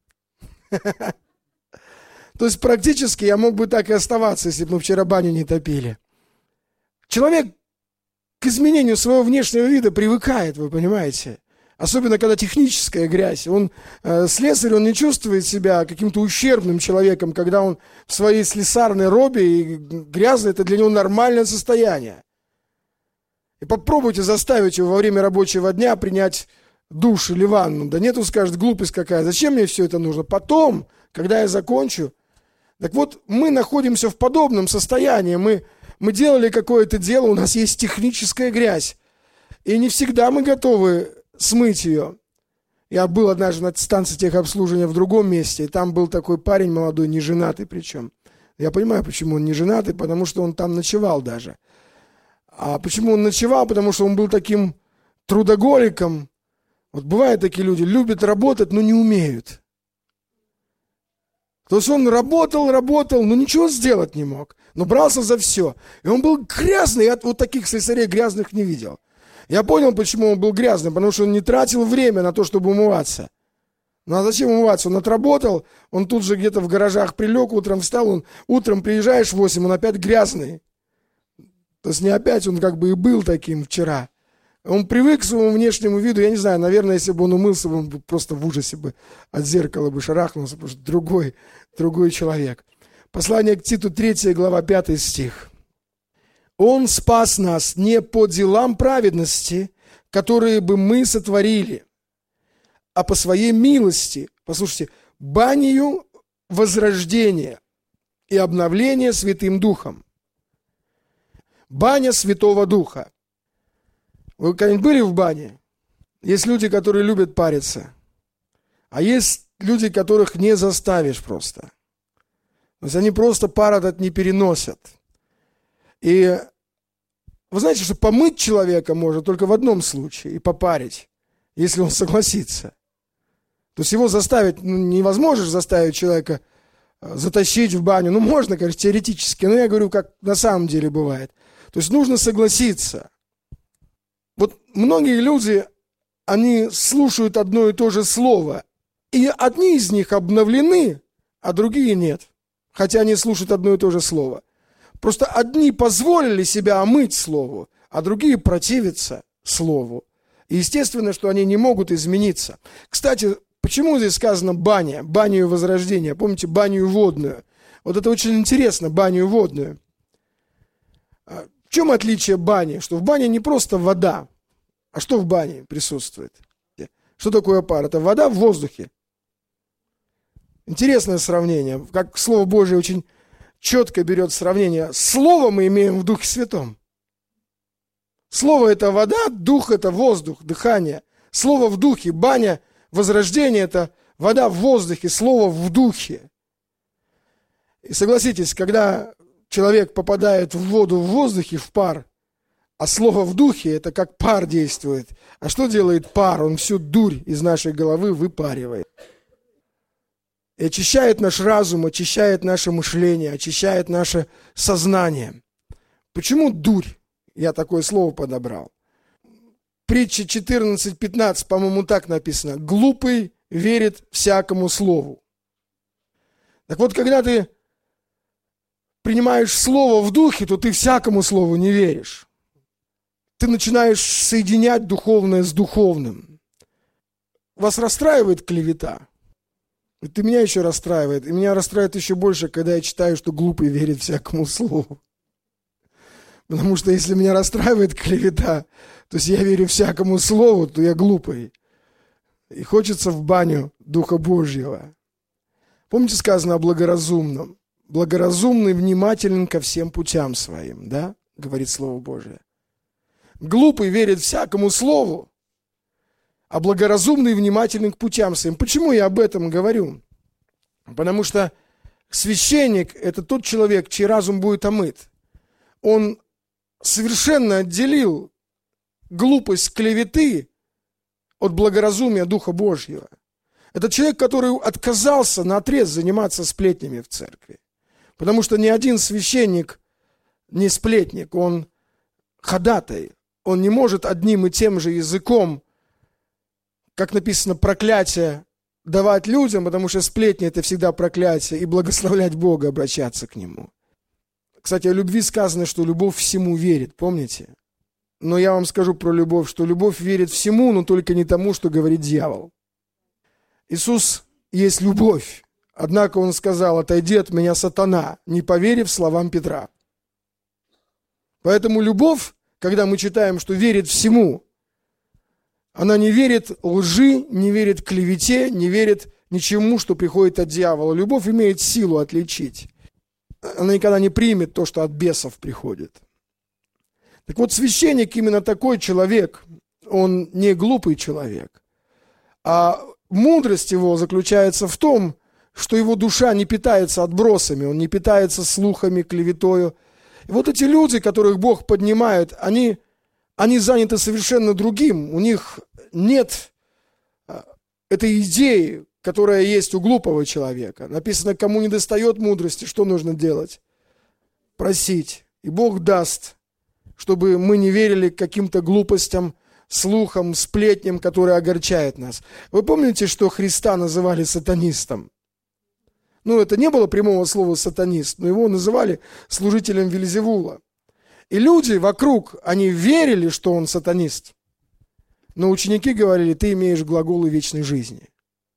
То есть практически я мог бы так и оставаться, если бы мы вчера баню не топили. Человек к изменению своего внешнего вида привыкает, вы понимаете. Особенно, когда техническая грязь. Слесарь, он не чувствует себя каким-то ущербным человеком, когда он в своей слесарной робе, и грязный, это для него нормальное состояние. И попробуйте заставить его во время рабочего дня принять душ или ванну. Да нет, он скажет, глупость какая, зачем мне все это нужно? Потом, когда я закончу. Так вот, мы находимся в подобном состоянии. Мы делали какое-то дело, у нас есть техническая грязь. И не всегда мы готовы смыть ее. Я был однажды на станции техобслуживания в другом месте, и там был такой парень молодой, неженатый причем. Я понимаю, почему он неженатый, потому что он там ночевал даже. А почему он ночевал? Потому что он был таким трудоголиком. Вот бывают такие люди, любят работать, но не умеют. То есть он работал, но ничего сделать не мог. Но брался за все. И он был грязный, я вот таких слесарей грязных не видел. Я понял, почему он был грязным, потому что он не тратил время на то, чтобы умываться. Ну а зачем умываться? Он отработал, он тут же где-то в гаражах прилег, утром встал, утром приезжаешь в 8, он опять грязный. То есть не опять, он как бы и был таким вчера. Он привык к своему внешнему виду, я не знаю, наверное, если бы он умылся, он бы просто в ужасе бы от зеркала бы шарахнулся, потому что другой человек. Послание к Титу, 3 глава, 5 стих. Он спас нас не по делам праведности, которые бы мы сотворили, а по своей милости, послушайте, банию возрождения и обновления Святым Духом. Баня Святого Духа. Вы когда-нибудь были в бане? Есть люди, которые любят париться, а есть люди, которых не заставишь просто. То есть они просто пар этот не переносят. И вы знаете, что помыть человека можно только в одном случае, и попарить, если он согласится. То есть его заставить, невозможно заставить человека затащить в баню. Можно, конечно, теоретически, но я говорю, как на самом деле бывает. То есть нужно согласиться. Вот многие люди, они слушают одно и то же слово, и одни из них обновлены, а другие нет. Хотя они слушают одно и то же слово. Просто одни позволили себя омыть слову, а другие противятся слову. И естественно, что они не могут измениться. Кстати, почему здесь сказано баня, баню возрождения? Помните, баню водную? Вот это очень интересно, баню водную. В чем отличие бани? Что в бане не просто вода, а что в бане присутствует? Что такое пар? Это вода в воздухе. Интересное сравнение. Как Слово Божие очень четко берет сравнение. Слово мы имеем в Духе Святом. Слово – это вода, дух – это воздух, дыхание. Слово в духе, баня, возрождение – это вода в воздухе, слово в духе. И согласитесь, когда человек попадает в воду в воздухе, в пар, а слово в духе – это как пар действует. А что делает пар? Он всю дурь из нашей головы выпаривает. И очищает наш разум, очищает наше мышление, очищает наше сознание. Почему дурь? Я такое слово подобрал. Притча 14:15, по-моему, так написано. Глупый верит всякому слову. Так вот, когда ты принимаешь слово в духе, то ты всякому слову не веришь. Ты начинаешь соединять духовное с духовным. Вас расстраивает клевета? Это меня еще расстраивает. И меня расстраивает еще больше, когда я читаю, что глупый верит всякому слову. Потому что если меня расстраивает клевета, то есть я верю всякому слову, то я глупый. И хочется в баню Духа Божьего. Помните, сказано о благоразумном? Благоразумный внимателен ко всем путям своим, да? Говорит Слово Божие. Глупый верит всякому слову, а благоразумный внимателен к путям своим. Почему я об этом говорю? Потому что священник – это тот человек, чей разум будет омыт. Он совершенно отделил глупость клеветы от благоразумия Духа Божьего. Это человек, который отказался наотрез заниматься сплетнями в церкви. Потому что ни один священник не сплетник, он ходатай. Он не может одним и тем же языком, как написано, проклятие давать людям, потому что сплетни – это всегда проклятие, и благословлять Бога, обращаться к Нему. Кстати, о любви сказано, что любовь всему верит, помните? Но я вам скажу про любовь, что любовь верит всему, но только не тому, что говорит дьявол. Иисус есть любовь, однако Он сказал: «Отойди от меня, сатана», не поверив словам Петра. Поэтому любовь, когда мы читаем, что верит всему, она не верит лжи, не верит клевете, не верит ничему, что приходит от дьявола. Любовь имеет силу отличить. Она никогда не примет то, что от бесов приходит. Так вот, священник именно такой человек. Он не глупый человек. А мудрость его заключается в том, что его душа не питается отбросами, он не питается слухами, клеветою. И вот эти люди, которых Бог поднимает, они заняты совершенно другим. У них нет этой идеи, которая есть у глупого человека. Написано, кому недостает мудрости, что нужно делать? Просить. И Бог даст, чтобы мы не верили каким-то глупостям, слухам, сплетням, которые огорчают нас. Вы помните, что Христа называли сатанистом? Это не было прямого слова «сатанист», но его называли служителем Вельзевула. И люди вокруг, они верили, что он сатанист. Но ученики говорили: ты имеешь глаголы вечной жизни.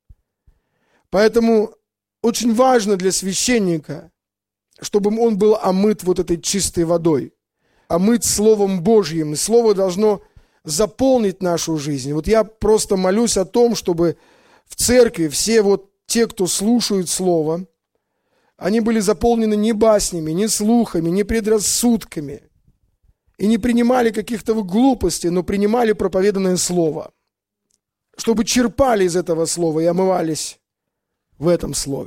Поэтому очень важно для священника, чтобы он был омыт вот этой чистой водой, омыт Словом Божьим. И Слово должно заполнить нашу жизнь. Вот я просто молюсь о том, чтобы в церкви все те, кто слушают Слово, они были заполнены не баснями, не слухами, не предрассудками. И не принимали каких-то глупостей, но принимали проповеданное Слово. Чтобы черпали из этого Слова и омывались в этом Слове.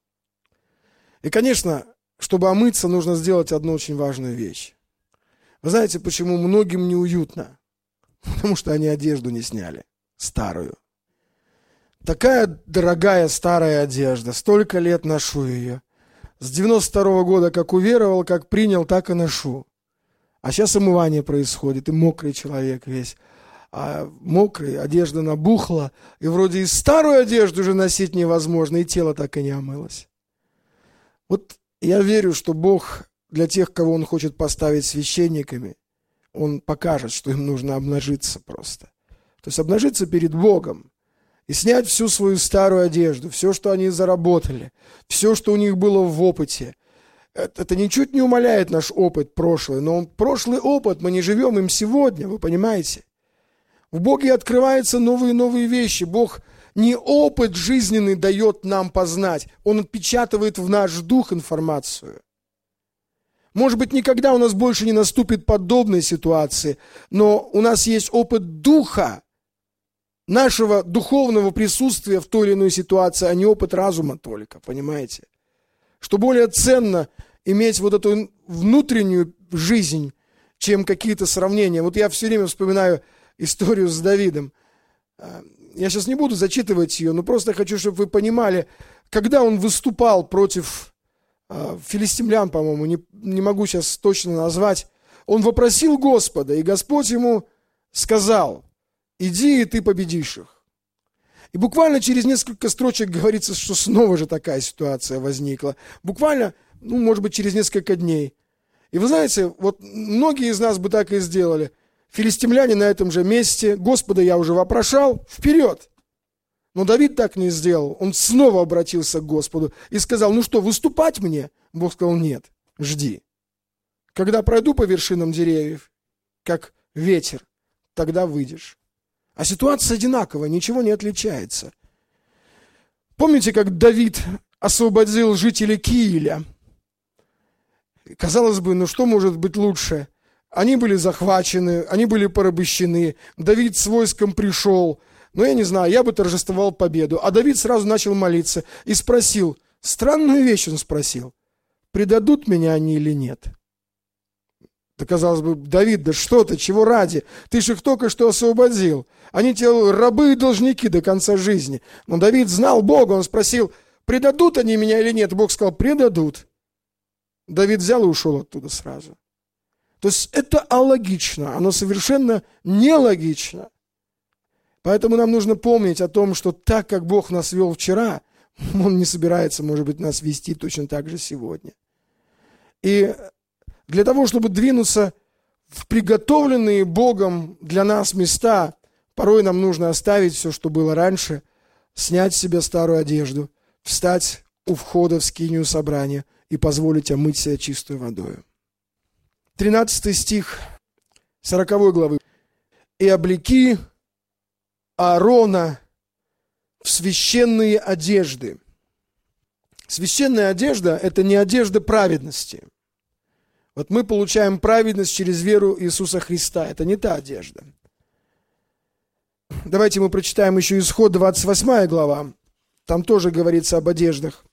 И, конечно, чтобы омыться, нужно сделать одну очень важную вещь. Вы знаете, почему многим неуютно? Потому что они одежду не сняли, старую. Такая дорогая старая одежда, столько лет ношу ее. С 92-го года как уверовал, как принял, так и ношу. А сейчас омывание происходит, и мокрый человек весь. А мокрый, одежда набухла, и вроде и старую одежду уже носить невозможно, и тело так и не омылось. Вот я верю, что Бог для тех, кого Он хочет поставить священниками, Он покажет, что им нужно обнажиться просто. То есть обнажиться перед Богом и снять всю свою старую одежду, все, что они заработали, все, что у них было в опыте. Это ничуть не умаляет наш опыт прошлый, но прошлый опыт, мы не живем им сегодня, вы понимаете? В Боге открываются новые вещи. Бог не опыт жизненный дает нам познать, Он отпечатывает в наш дух информацию. Может быть, никогда у нас больше не наступит подобной ситуации, но у нас есть опыт духа, нашего духовного присутствия в той или иной ситуации, а не опыт разума только, понимаете? Что более ценно иметь вот эту внутреннюю жизнь, чем какие-то сравнения. Вот я все время вспоминаю историю с Давидом. Я сейчас не буду зачитывать ее, но просто хочу, чтобы вы понимали, когда он выступал против филистимлян, по-моему, не могу сейчас точно назвать, он вопросил Господа, и Господь ему сказал: иди, и ты победишь их. И буквально через несколько строчек говорится, что снова же такая ситуация возникла. Буквально, может быть, через несколько дней. И вы знаете, вот многие из нас бы так и сделали. Филистимляне на этом же месте, Господа я уже вопрошал, вперед. Но Давид так не сделал. Он снова обратился к Господу и сказал: ну что, выступать мне? Бог сказал: нет, жди. Когда пройду по вершинам деревьев, как ветер, тогда выйдешь. А ситуация одинаковая, ничего не отличается. Помните, как Давид освободил жителей Кииля? Казалось бы, что может быть лучше? Они были захвачены, они были порабощены. Давид с войском пришел. Я не знаю, я бы торжествовал победу. А Давид сразу начал молиться и спросил, странную вещь он спросил: предадут меня они или нет? Да, казалось бы, Давид, да что ты, чего ради? Ты же их только что освободил. Они тебе рабы и должники до конца жизни. Но Давид знал Бога, он спросил, предадут они меня или нет? Бог сказал: предадут. Давид взял и ушел оттуда сразу. То есть это алогично, оно совершенно нелогично. Поэтому нам нужно помнить о том, что так, как Бог нас вел вчера, Он не собирается, может быть, нас вести точно так же сегодня. И для того, чтобы двинуться в приготовленные Богом для нас места, порой нам нужно оставить все, что было раньше, снять с себя старую одежду, встать у входа в скинию собрания и позволить омыть себя чистой водой. 13 стих 40 главы. «И облеки Аарона в священные одежды». Священная одежда – это не одежда праведности. Вот мы получаем праведность через веру Иисуса Христа. Это не та одежда. Давайте мы прочитаем еще Исход 28 глава. Там тоже говорится об одеждах.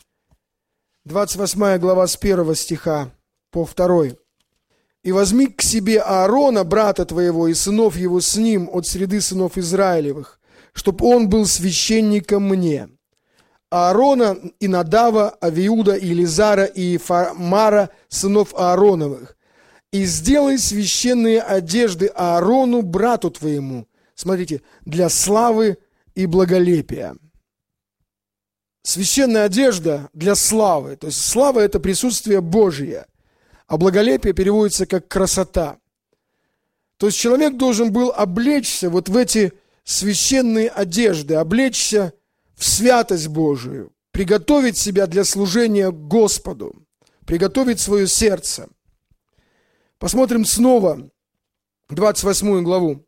28 глава с 1 стиха по 2. «И возьми к себе Аарона, брата твоего, и сынов его с ним от среды сынов Израилевых, чтоб он был священником мне. Аарона и Надава, Авиуда, и Елизара, и Ифамара, сынов Аароновых. И сделай священные одежды Аарону, брату твоему». Смотрите, для славы и благолепия. Священная одежда для славы. То есть слава – это присутствие Божие. А благолепие переводится как красота. То есть человек должен был облечься вот в эти священные одежды, облечься в святость Божию, приготовить себя для служения Господу, приготовить свое сердце. Посмотрим снова 28 главу,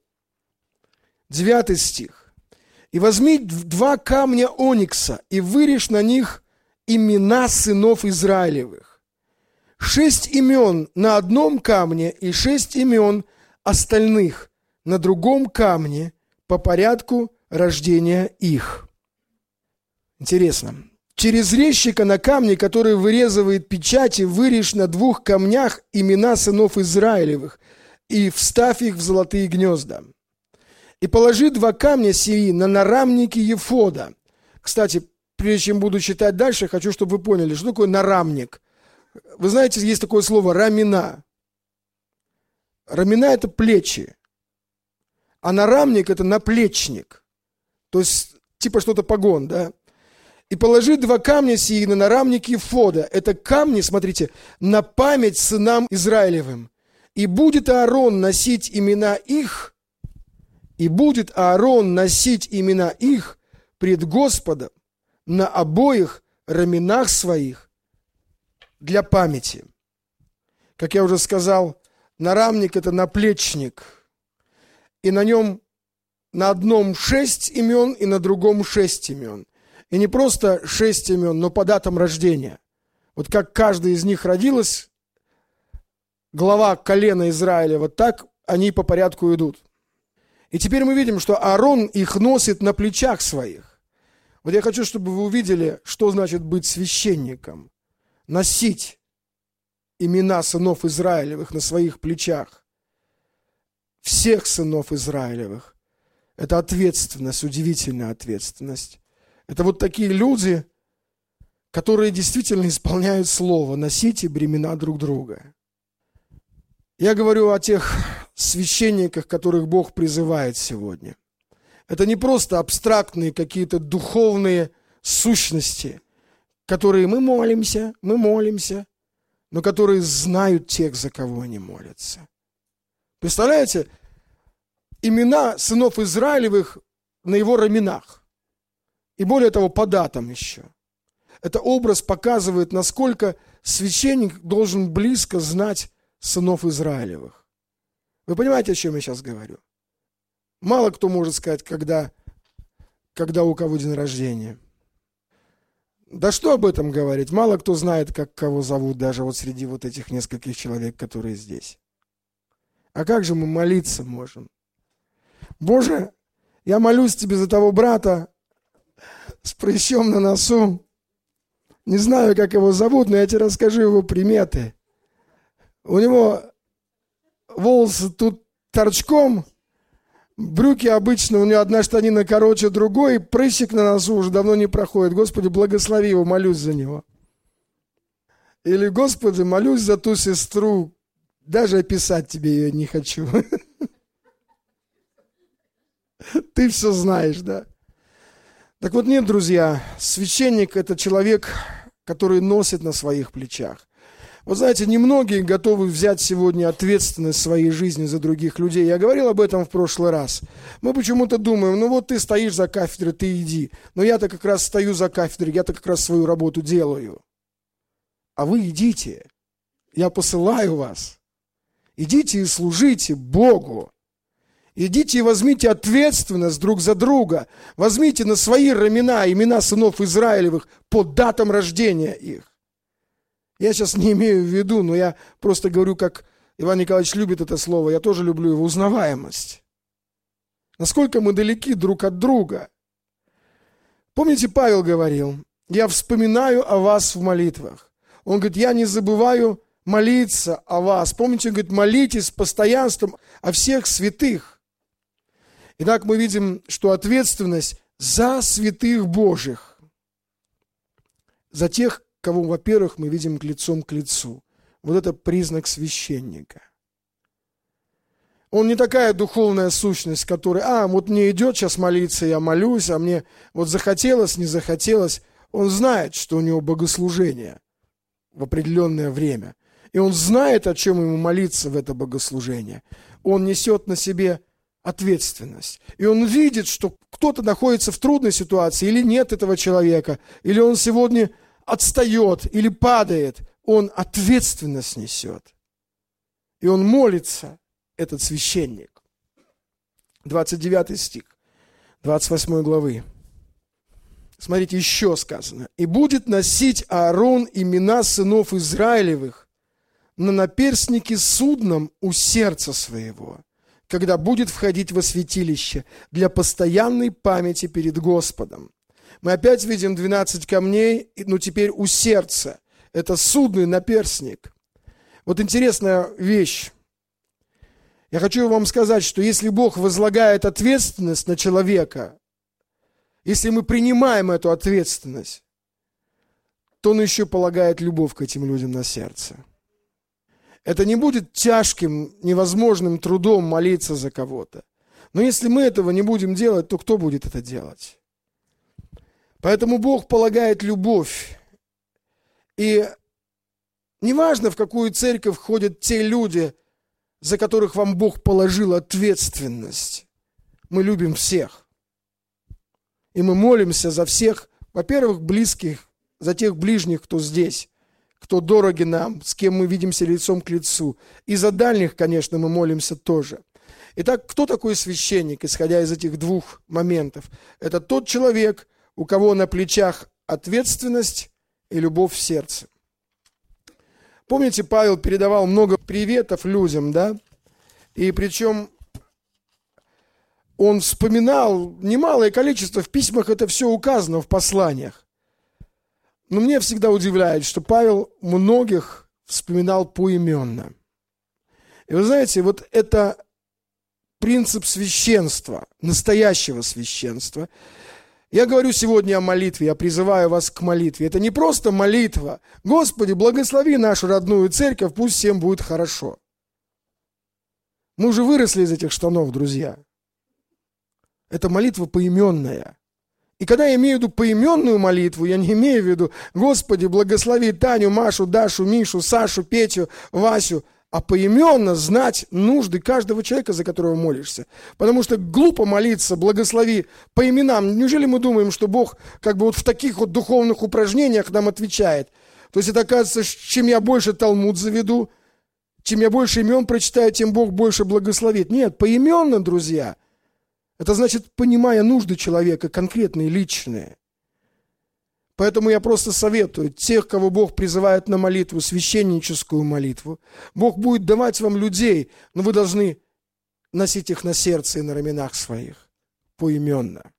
9 стих. «И возьми 2 камня оникса, и вырежь на них имена сынов Израилевых. 6 имен на одном камне и 6 имен остальных на другом камне по порядку рождения их». Интересно. «Через резчика на камне, который вырезывает печати, вырежь на 2 камнях имена сынов Израилевых и вставь их в золотые гнезда. И положи 2 камня сии на нарамники ефода». Кстати, прежде чем буду читать дальше, хочу, чтобы вы поняли, что такое нарамник. Вы знаете, есть такое слово «рамена». Рамена – это плечи, а нарамник – это наплечник. То есть, типа что-то погон, да? «И положи 2 камня сии на нарамник ефода». Это камни, смотрите, на память сынам Израилевым. «И будет Аарон носить имена их, пред Господом на обоих раменах своих для памяти». Как я уже сказал, нарамник – это наплечник. И на нем на одном 6 имен и на другом 6 имен. И не просто 6 имен, но по датам рождения. Вот как каждая из них родилась, глава колена Израиля. Вот так они по порядку идут. И теперь мы видим, что Аарон их носит на плечах своих. Вот я хочу, чтобы вы увидели, что значит быть священником. Носить имена сынов Израилевых на своих плечах. Всех сынов Израилевых. Это ответственность, удивительная ответственность. Это вот такие люди, которые действительно исполняют слово. Носите бремена друг друга. Я говорю о тех священниках, которых Бог призывает сегодня. Это не просто абстрактные какие-то духовные сущности, которые мы молимся, но которые знают тех, за кого они молятся. Представляете, имена сынов Израилевых на его раменах. И более того, по датам еще. Это образ показывает, насколько священник должен близко знать сынов Израилевых. Вы понимаете, о чем я сейчас говорю? Мало кто может сказать, когда у кого день рождения. Да что об этом говорить? Мало кто знает, как кого зовут, даже вот среди вот этих нескольких человек, которые здесь. А как же мы молиться можем? Боже, я молюсь тебе за того брата с прыщом на носу. Не знаю, как его зовут, но я тебе расскажу его приметы. У него волосы тут торчком, брюки обычно, у него одна штанина короче другой, прыщик на носу уже давно не проходит. Господи, благослови его, молюсь за него. Или, Господи, молюсь за ту сестру, даже описать тебе ее не хочу. Ты все знаешь, да? Так вот нет, друзья, священник – это человек, который носит на своих плечах. Вы знаете, немногие готовы взять сегодня ответственность в своей жизни за других людей. Я говорил об этом в прошлый раз. Мы почему-то думаем, ну вот ты стоишь за кафедрой, ты иди. Но я-то как раз стою за кафедрой, я-то как раз свою работу делаю. А вы идите. Я посылаю вас. Идите и служите Богу. Идите и возьмите ответственность друг за друга. Возьмите на свои рамена имена сынов Израилевых по датам рождения их. Я сейчас не имею в виду, но я просто говорю, как Иван Николаевич любит это слово, я тоже люблю его, узнаваемость. Насколько мы далеки друг от друга. Помните, Павел говорил, я вспоминаю о вас в молитвах. Он говорит, я не забываю молиться о вас. Помните, он говорит, молитесь с постоянством о всех святых. Итак, мы видим, что ответственность за святых Божьих, за тех, кого, во-первых, мы видим лицом к лицу. Вот это признак священника. Он не такая духовная сущность, которая, вот мне идет сейчас молиться, я молюсь, а мне вот захотелось, не захотелось. Он знает, что у него богослужение в определенное время. И он знает, о чем ему молиться в это богослужение. Он несет на себе ответственность. И он видит, что кто-то находится в трудной ситуации, или нет этого человека, или он сегодня отстает или падает, он ответственность несет. И он молится, этот священник. 29 стих, 28 главы. Смотрите, еще сказано. «И будет носить Аарон имена сынов Израилевых на наперстнике судном у сердца своего, когда будет входить во святилище для постоянной памяти перед Господом». Мы опять видим 12 камней, но теперь у сердца. Это судный наперстник. Вот интересная вещь. Я хочу вам сказать, что если Бог возлагает ответственность на человека, если мы принимаем эту ответственность, то Он еще полагает любовь к этим людям на сердце. Это не будет тяжким, невозможным трудом молиться за кого-то. Но если мы этого не будем делать, то кто будет это делать? Поэтому Бог полагает любовь. И неважно, в какую церковь ходят те люди, за которых вам Бог положил ответственность. Мы любим всех. И мы молимся за всех, во-первых, близких, за тех ближних, кто здесь, кто дороги нам, с кем мы видимся лицом к лицу. И за дальних, конечно, мы молимся тоже. Итак, кто такой священник, исходя из этих двух моментов? Это тот человек, у кого на плечах ответственность и любовь в сердце. Помните, Павел передавал много приветов людям, да? И причем он вспоминал немалое количество, в письмах это все указано, в посланиях. Но мне всегда удивляет, что Павел многих вспоминал поименно. И вы знаете, вот это принцип священства, настоящего священства. Я говорю сегодня о молитве, я призываю вас к молитве. Это не просто молитва. Господи, благослови нашу родную церковь, пусть всем будет хорошо. Мы уже выросли из этих штанов, друзья. Это молитва поименная. И когда я имею в виду поименную молитву, я не имею в виду, Господи, благослови Таню, Машу, Дашу, Мишу, Сашу, Петю, Васю, а поименно знать нужды каждого человека, за которого молишься. Потому что глупо молиться, благослови по именам. Неужели мы думаем, что Бог как бы вот в таких вот духовных упражнениях нам отвечает? То есть это оказывается, чем я больше талмуд заведу, чем я больше имен прочитаю, тем Бог больше благословит. Нет, поименно, друзья. Это значит, понимая нужды человека, конкретные, личные. Поэтому я просто советую тех, кого Бог призывает на молитву, священническую молитву. Бог будет давать вам людей, но вы должны носить их на сердце и на раменах своих, поименно.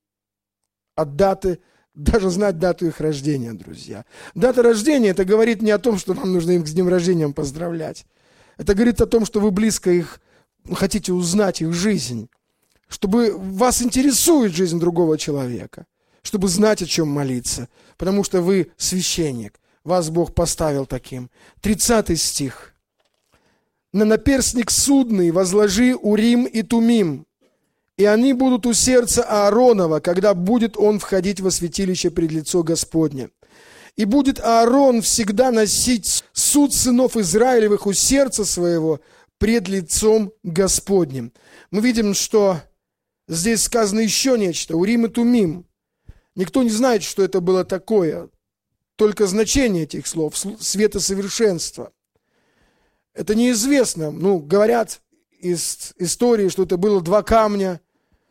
От даты, даже знать дату их рождения, друзья. Дата рождения, это говорит не о том, что вам нужно им с днем рождения поздравлять. Это говорит о том, что вы близко их, хотите узнать их жизнь. Чтобы вас интересует жизнь другого человека. Чтобы знать, о чем молиться, потому что вы священник, вас Бог поставил таким. 30 стих. «На наперстник судный возложи Урим и Тумим, и они будут у сердца Ааронова, когда будет он входить во святилище пред лицо Господне. И будет Аарон всегда носить суд сынов Израилевых у сердца своего пред лицом Господним». Мы видим, что здесь сказано еще нечто. Урим и Тумим. Никто не знает, что это было такое. Только значение этих слов. Свет и совершенство. Это неизвестно. Говорят из истории, что это было 2 камня.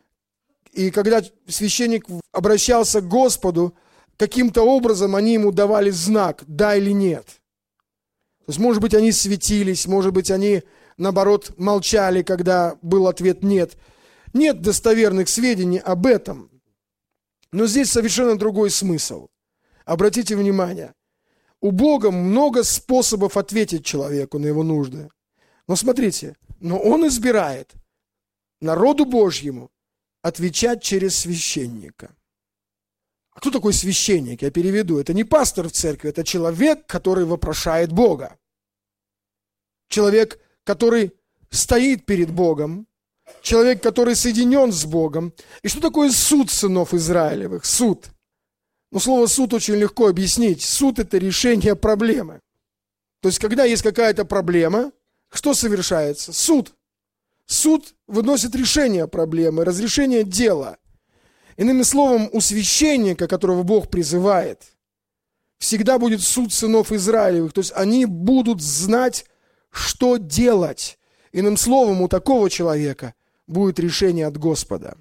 И когда священник обращался к Господу, каким-то образом они ему давали знак, да или нет. То есть, может быть, они светились, может быть, они, наоборот, молчали, когда был ответ нет. Нет достоверных сведений об этом. Но здесь совершенно другой смысл. Обратите внимание, у Бога много способов ответить человеку на его нужды. Но смотрите, Он избирает народу Божьему отвечать через священника. А кто такой священник? Я переведу. Это не пастор в церкви, это человек, который вопрошает Бога. Человек, который стоит перед Богом. Человек, который соединен с Богом. И что такое суд сынов Израилевых? Суд. Слово суд очень легко объяснить. Суд – это решение проблемы. То есть, когда есть какая-то проблема, что совершается? Суд. Суд выносит решение проблемы, разрешение дела. Иными словом, у священника, которого Бог призывает, всегда будет суд сынов Израилевых. То есть, они будут знать, что делать. Иным словом, у такого человека будет решение от Господа.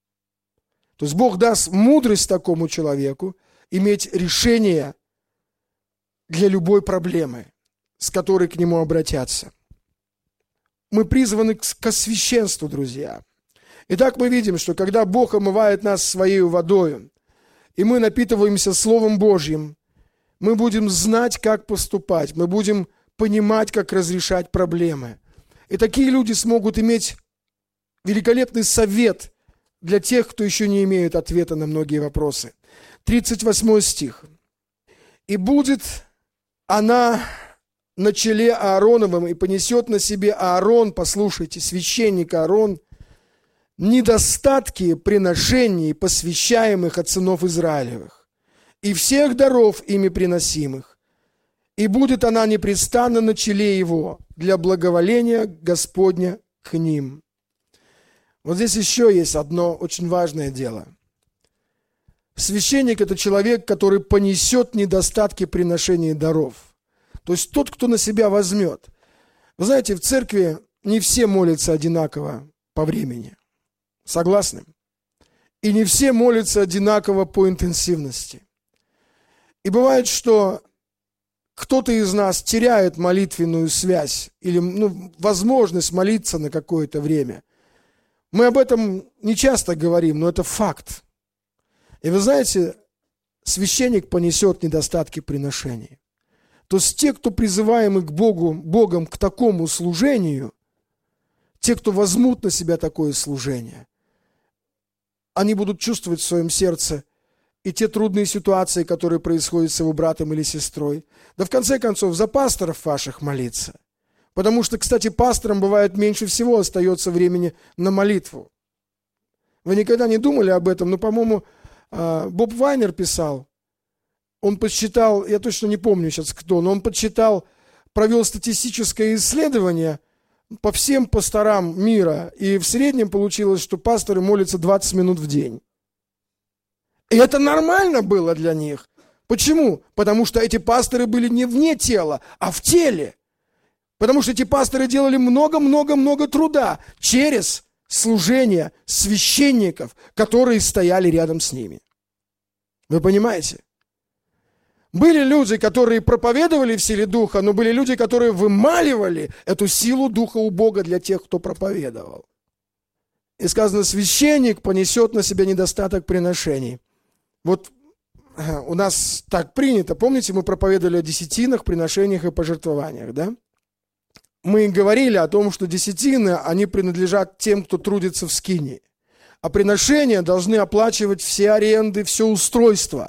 То есть Бог даст мудрость такому человеку иметь решение для любой проблемы, с которой к нему обратятся. Мы призваны к священству, друзья. Итак, мы видим, что когда Бог омывает нас своей водою, и мы напитываемся Словом Божьим, мы будем знать, как поступать, мы будем понимать, как разрешать проблемы. И такие люди смогут иметь великолепный совет для тех, кто еще не имеет ответа на многие вопросы. 38 стих. «И будет она на челе Аароновом, и понесет на себе Аарон», послушайте, священник Аарон, «недостатки приношений, посвящаемых от сынов Израилевых, и всех даров ими приносимых. И будет она непрестанно на челе его для благоволения Господня к ним». Вот здесь еще есть одно очень важное дело. Священник – это человек, который понесет недостатки приношения даров. То есть тот, кто на себя возьмет. Вы знаете, в церкви не все молятся одинаково по времени. Согласны? И не все молятся одинаково по интенсивности. И бывает, что кто-то из нас теряет молитвенную связь или возможность молиться на какое-то время. Мы об этом не часто говорим, но это факт. И вы знаете, священник понесет недостатки приношений. То есть те, кто призываемы к Богом к такому служению, те, кто возьмут на себя такое служение, они будут чувствовать в своем сердце и те трудные ситуации, которые происходят с его братом или сестрой. Да в конце концов, за пасторов ваших молиться. Потому что, кстати, пасторам бывает меньше всего остается времени на молитву. Вы никогда не думали об этом? Но, по-моему, Боб Вайнер писал, он подсчитал, я точно не помню сейчас кто, но он подсчитал, провел статистическое исследование по всем пасторам мира, и в среднем получилось, что пасторы молятся 20 минут в день. И это нормально было для них. Почему? Потому что эти пасторы были не вне тела, а в теле. Потому что эти пасторы делали много-много-много труда через служение священников, которые стояли рядом с ними. Вы понимаете? Были люди, которые проповедовали в силе Духа, но были люди, которые вымаливали эту силу Духа у Бога для тех, кто проповедовал. И сказано, священник понесет на себя недостаток приношений. Вот у нас так принято. Помните, мы проповедовали о десятинах, приношениях и пожертвованиях, да? Мы говорили о том, что десятины, они принадлежат тем, кто трудится в скинии. А приношения должны оплачивать все аренды, все устройство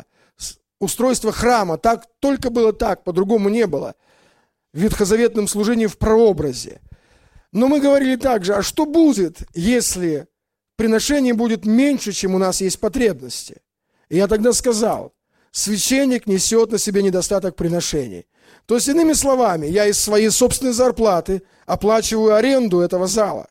храма. Так только было так, по-другому не было. В ветхозаветном служении в прообразе. Но мы говорили также, а что будет, если приношений будет меньше, чем у нас есть потребности? И я тогда сказал, священник несет на себе недостаток приношений. То есть, иными словами, я из своей собственной зарплаты оплачиваю аренду этого зала.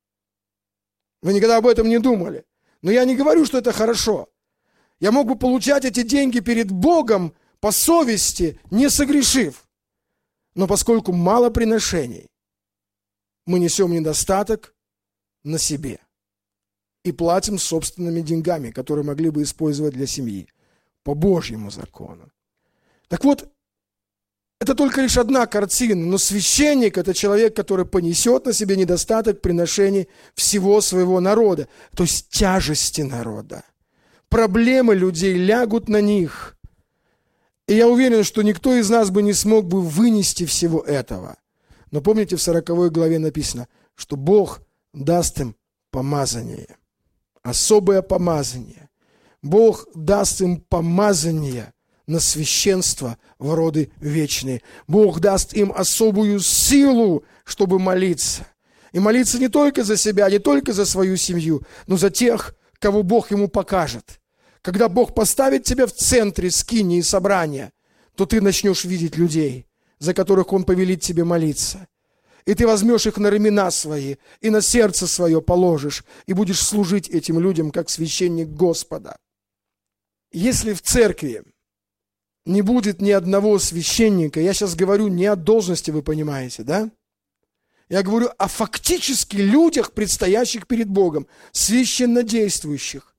Вы никогда об этом не думали. Но я не говорю, что это хорошо. Я мог бы получать эти деньги перед Богом по совести, не согрешив. Но поскольку мало приношений, мы несем недостаток на себе. И платим собственными деньгами, которые могли бы использовать для семьи. По Божьему закону. Так вот, это только лишь одна картина, но священник – это человек, который понесет на себе недостаток приношений всего своего народа, то есть тяжести народа. Проблемы людей лягут на них. И я уверен, что никто из нас бы не смог бы вынести всего этого. Но помните, в 40 главе написано, что Бог даст им помазание, особое помазание. Бог даст им помазание на священство в роды вечные. Бог даст им особую силу, чтобы молиться. И молиться не только за себя, не только за свою семью, но за тех, кого Бог ему покажет. Когда Бог поставит тебя в центре скинии и собрания, то ты начнешь видеть людей, за которых Он повелит тебе молиться. И ты возьмешь их на рамена свои, и на сердце свое положишь, и будешь служить этим людям, как священник Господа. Если в церкви не будет ни одного священника, я сейчас говорю не о должности, вы понимаете, да? Я говорю о фактически людях, предстоящих перед Богом, священнодействующих,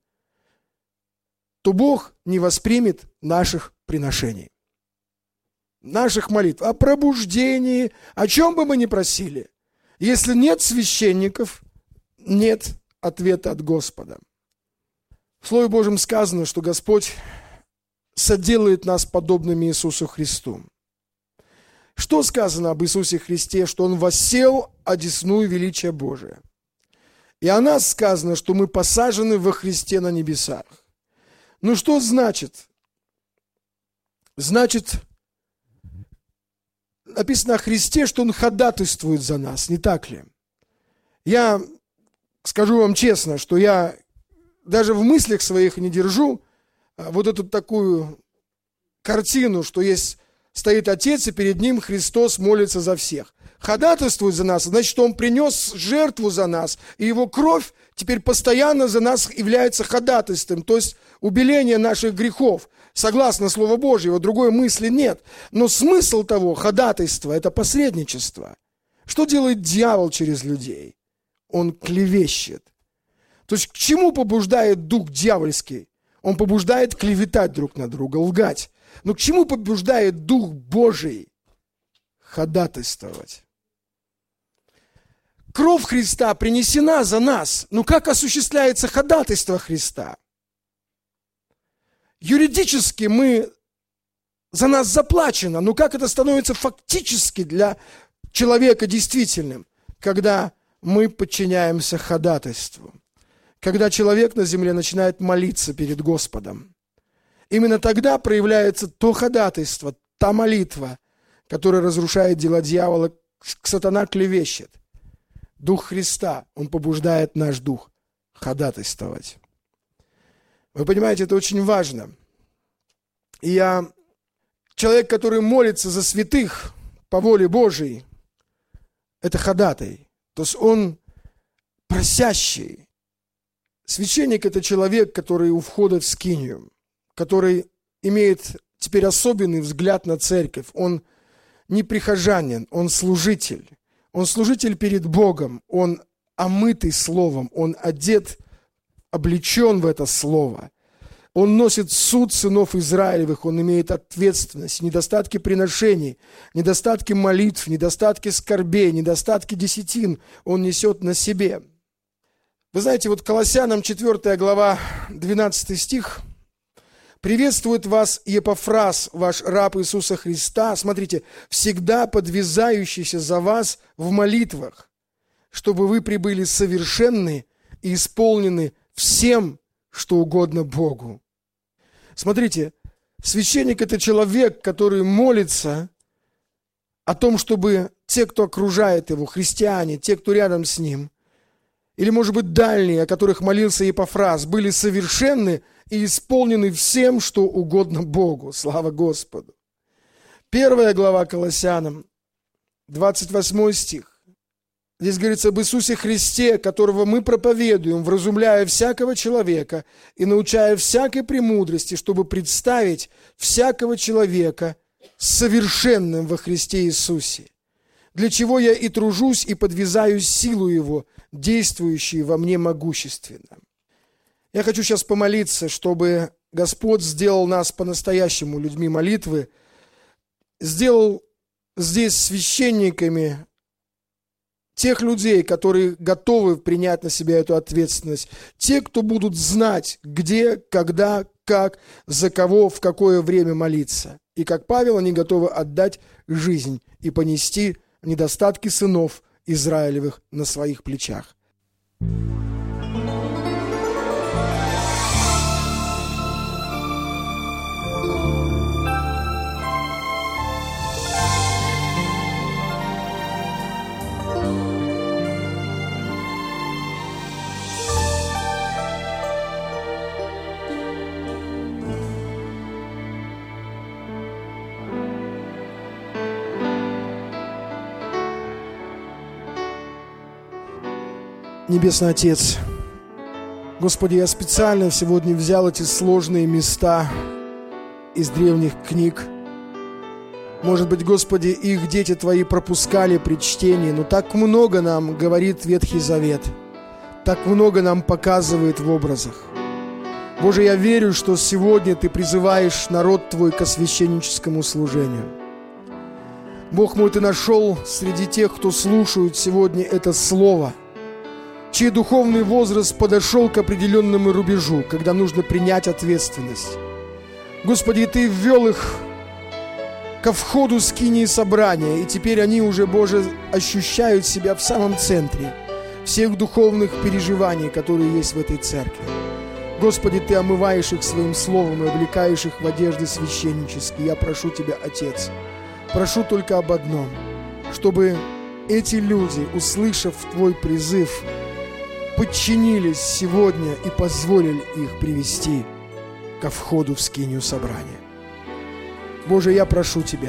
то Бог не воспримет наших приношений, наших молитв, о пробуждении, о чем бы мы ни просили. Если нет священников, нет ответа от Господа. В Слове Божьем сказано, что Господь соделает нас подобными Иисусу Христу. Что сказано об Иисусе Христе? Что Он воссел одесную величия Божия. И о нас сказано, что мы посажены во Христе на небесах. Ну что значит? Значит, написано о Христе, что Он ходатайствует за нас, не так ли? Я скажу вам честно, что я даже в мыслях своих не держу вот эту такую картину, что стоит Отец, и перед Ним Христос молится за всех. Ходатайствует за нас, значит, что Он принес жертву за нас, и Его кровь теперь постоянно за нас является ходатайством, то есть убеление наших грехов. Согласно Слову Божьему, другой мысли нет. Но смысл того ходатайства – это посредничество. Что делает дьявол через людей? Он клевещет. То есть к чему побуждает дух дьявольский? Он побуждает клеветать друг на друга, лгать. Но к чему побуждает Дух Божий? Ходатайствовать. Кровь Христа принесена за нас. Но как осуществляется ходатайство Христа? Юридически за нас заплачено, но как это становится фактически для человека действительным, когда мы подчиняемся ходатайству, когда человек на земле начинает молиться перед Господом. Именно тогда проявляется то ходатайство, та молитва, которая разрушает дела дьявола, сатана клевещет. Дух Христа, Он побуждает наш дух ходатайствовать. Вы понимаете, это очень важно. И человек, который молится за святых по воле Божией, это ходатай. То есть он просящий. Священник – это человек, который у входа в скинию, который имеет теперь особенный взгляд на церковь. Он не прихожанин, он служитель. Он служитель перед Богом, он омытый словом, он одет, облечен в это слово. Он носит суд сынов Израилевых, он имеет ответственность, недостатки приношений, недостатки молитв, недостатки скорбей, недостатки десятин он несет на себе. Вы знаете, вот Колоссянам 4 глава, 12 стих. «Приветствует вас Епафрас, ваш раб Иисуса Христа, смотрите, всегда подвязающийся за вас в молитвах, чтобы вы прибыли совершенны и исполнены всем, что угодно Богу». Смотрите, священник – это человек, который молится о том, чтобы те, кто окружает его, христиане, те, кто рядом с ним, или, может быть, дальние, о которых молился Епафрас, были совершенны и исполнены всем, что угодно Богу. Слава Господу. 1 глава Колоссянам, 28 стих. Здесь говорится об Иисусе Христе, которого мы проповедуем, вразумляя всякого человека и научая всякой премудрости, чтобы представить всякого человека совершенным во Христе Иисусе. Для чего я и тружусь, и подвязаюсь силу Его, действующей во мне могущественно. Я хочу сейчас помолиться, чтобы Господь сделал нас по-настоящему людьми молитвы, сделал здесь священниками тех людей, которые готовы принять на себя эту ответственность, те, кто будут знать, где, когда, как, за кого, в какое время молиться. И как Павел, они готовы отдать жизнь и понести недостатки сынов Израилевых на своих плечах. Небесный Отец, Господи, я специально сегодня взял эти сложные места из древних книг. Может быть, Господи, их дети Твои пропускали при чтении, но так много нам говорит Ветхий Завет, так много нам показывает в образах. Боже, я верю, что сегодня Ты призываешь народ Твой к священническому служению. Бог мой, Ты нашел среди тех, кто слушают сегодня это Слово, чей духовный возраст подошел к определенному рубежу, когда нужно принять ответственность. Господи, Ты ввел их ко входу скинии собрания, и теперь они уже, Боже, ощущают себя в самом центре всех духовных переживаний, которые есть в этой церкви. Господи, Ты омываешь их Своим Словом и облекаешь их в одежды священнические. Я прошу Тебя, Отец, прошу только об одном, чтобы эти люди, услышав Твой призыв, подчинились сегодня и позволили их привести ко входу в скинию собрания. Боже, я прошу Тебя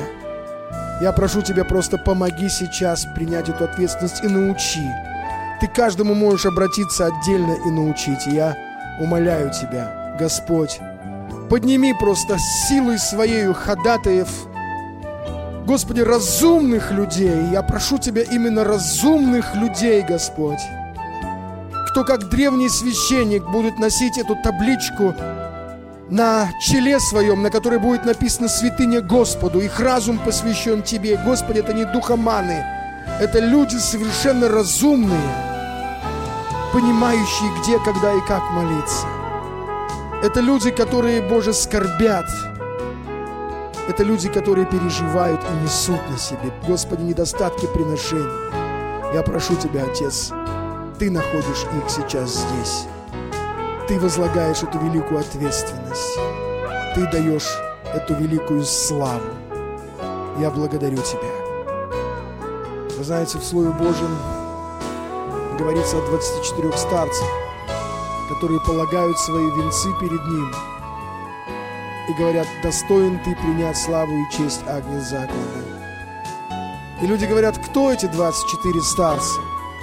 просто помоги сейчас принять эту ответственность и научи. Ты каждому можешь обратиться отдельно и научить. И я умоляю Тебя, Господь, подними просто силой Своею ходатаев, Господи, разумных людей. Я прошу Тебя именно разумных людей, Господь, кто, как древний священник, будет носить эту табличку на челе своем, на которой будет написано «Святыня Господу», их разум посвящен Тебе. Господи, это не духоманы, это люди совершенно разумные, понимающие, где, когда и как молиться. Это люди, которые, Боже, скорбят. Это люди, которые переживают и несут на себе, Господи, недостатки приношений. Я прошу Тебя, Отец, Ты находишь их сейчас здесь. Ты возлагаешь эту великую ответственность. Ты даешь эту великую славу. Я благодарю Тебя. Вы знаете, в Слове Божьем говорится о 24 старцах, которые полагают свои венцы перед Ним и говорят: достоин Ты принять славу и честь, Агнец закланный. И люди говорят: кто эти 24 старца?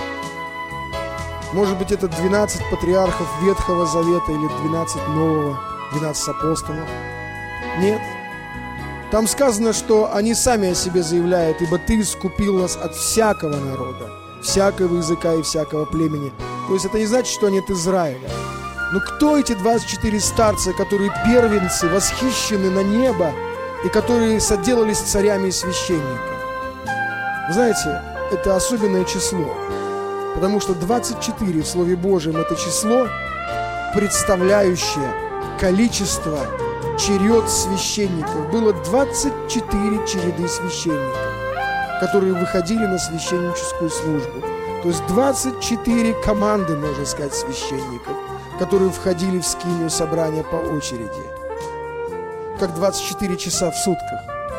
Может быть, это 12 патриархов Ветхого Завета или 12 Нового, 12 апостолов? Нет. Там сказано, что они сами о себе заявляют: ибо Ты искупил нас от всякого народа, всякого языка и всякого племени. То есть это не значит, что они от Израиля. Но кто эти 24 старца, которые первенцы, восхищены на небо и которые соделались царями и священниками? Вы знаете, это особенное число, потому что 24 в Слове Божьем – это число, представляющее количество черед священников. Было 24 череды священников, которые выходили на священническую службу. То есть 24 команды, можно сказать, священников, которые входили в скинию собрания по очереди, как 24 часа в сутках.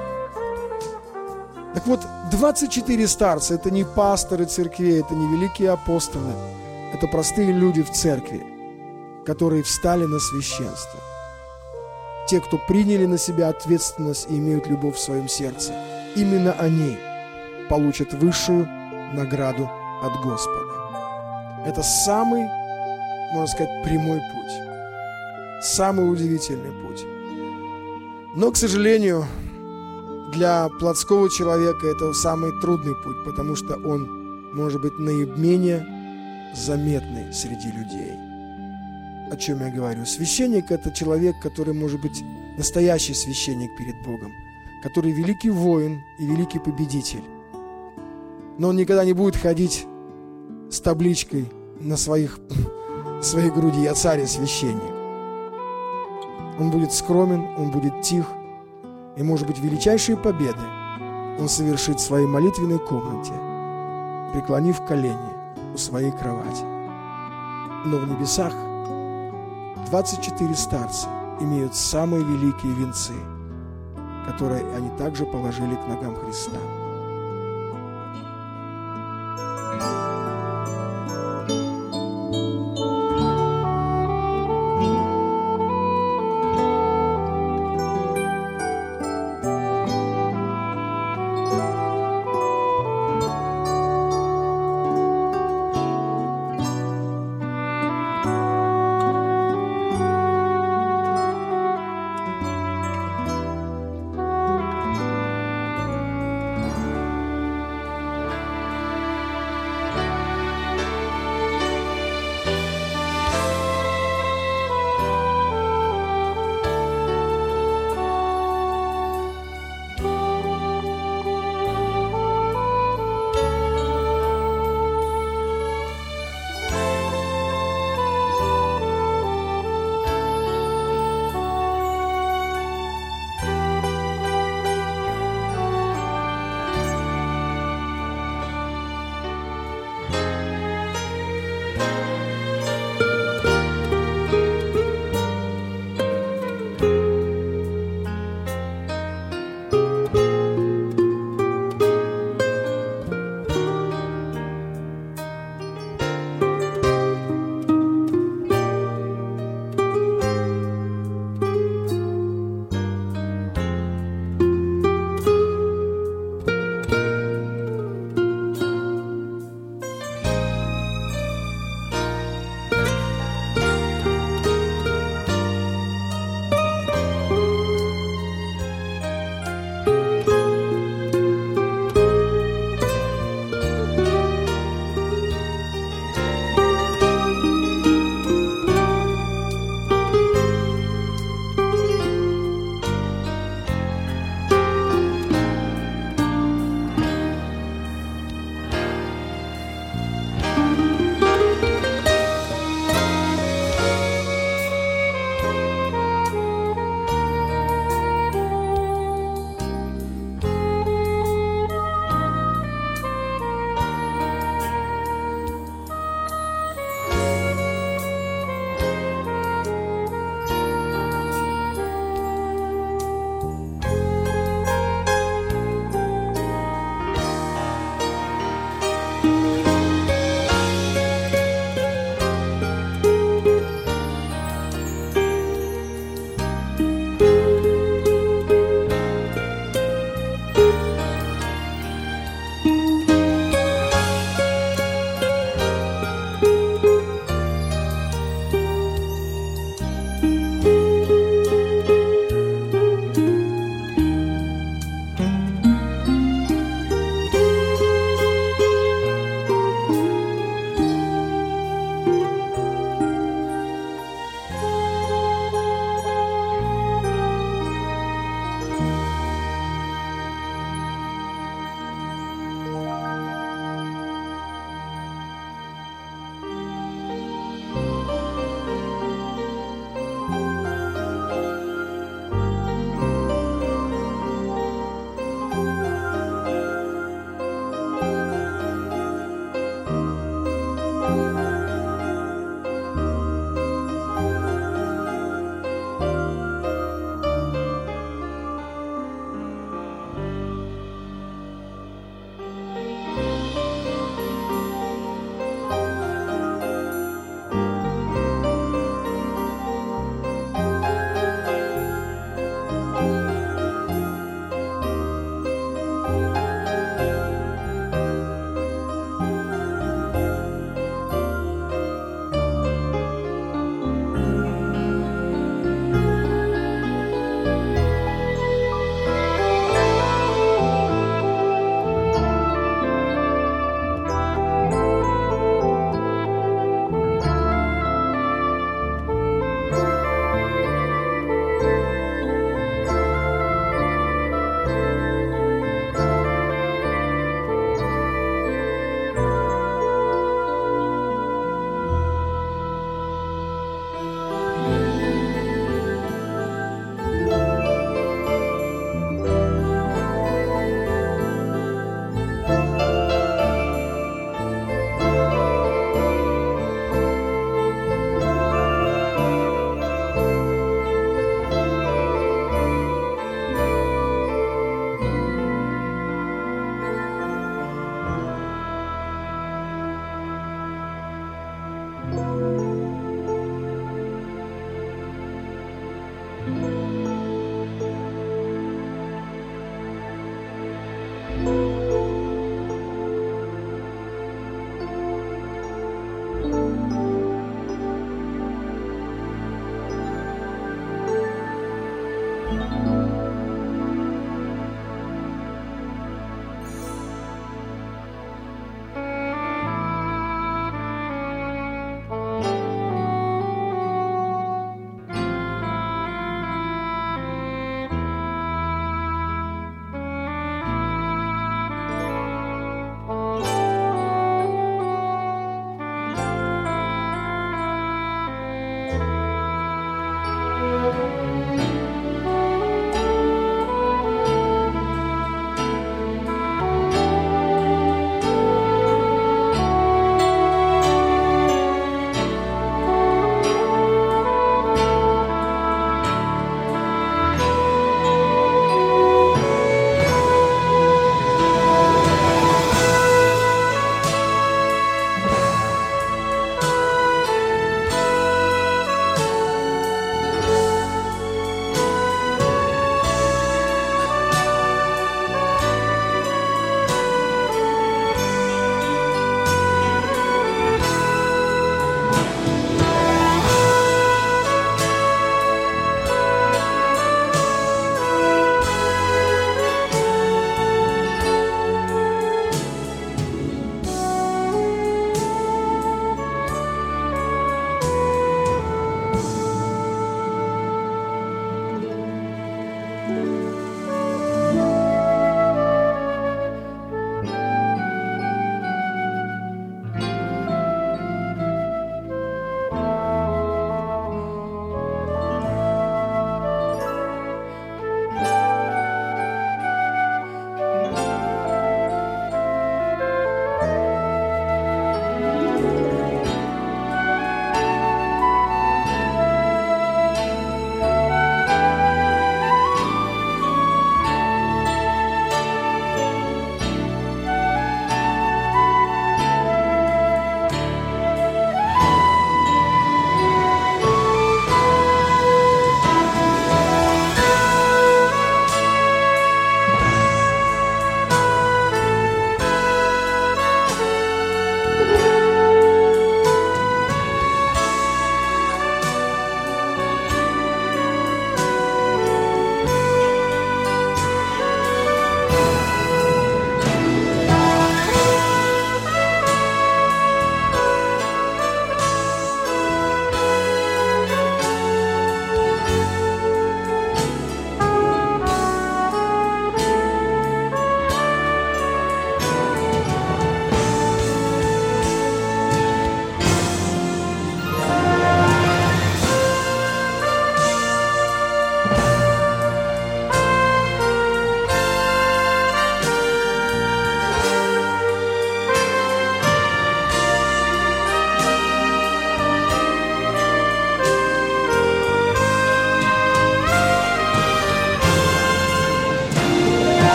Так вот, 24 старца – это не пасторы церквей, это не великие апостолы, это простые люди в церкви, которые встали на священство. Те, кто приняли на себя ответственность и имеют любовь в своем сердце, именно они получат высшую награду от Господа. Это самый, можно сказать, прямой путь, самый удивительный путь. Но, к сожалению, для плотского человека это самый трудный путь, потому что он может быть наименее заметный среди людей. О чем я говорю? Священник – это человек, который может быть настоящий священник перед Богом, который великий воин и великий победитель. Но он никогда не будет ходить с табличкой на своей груди: «Я царь и священник». Он будет скромен, он будет тих, и, может быть, величайшие победы он совершит в своей молитвенной комнате, преклонив колени у своей кровати. Но в небесах 24 старца имеют самые великие венцы, которые они также положили к ногам Христа.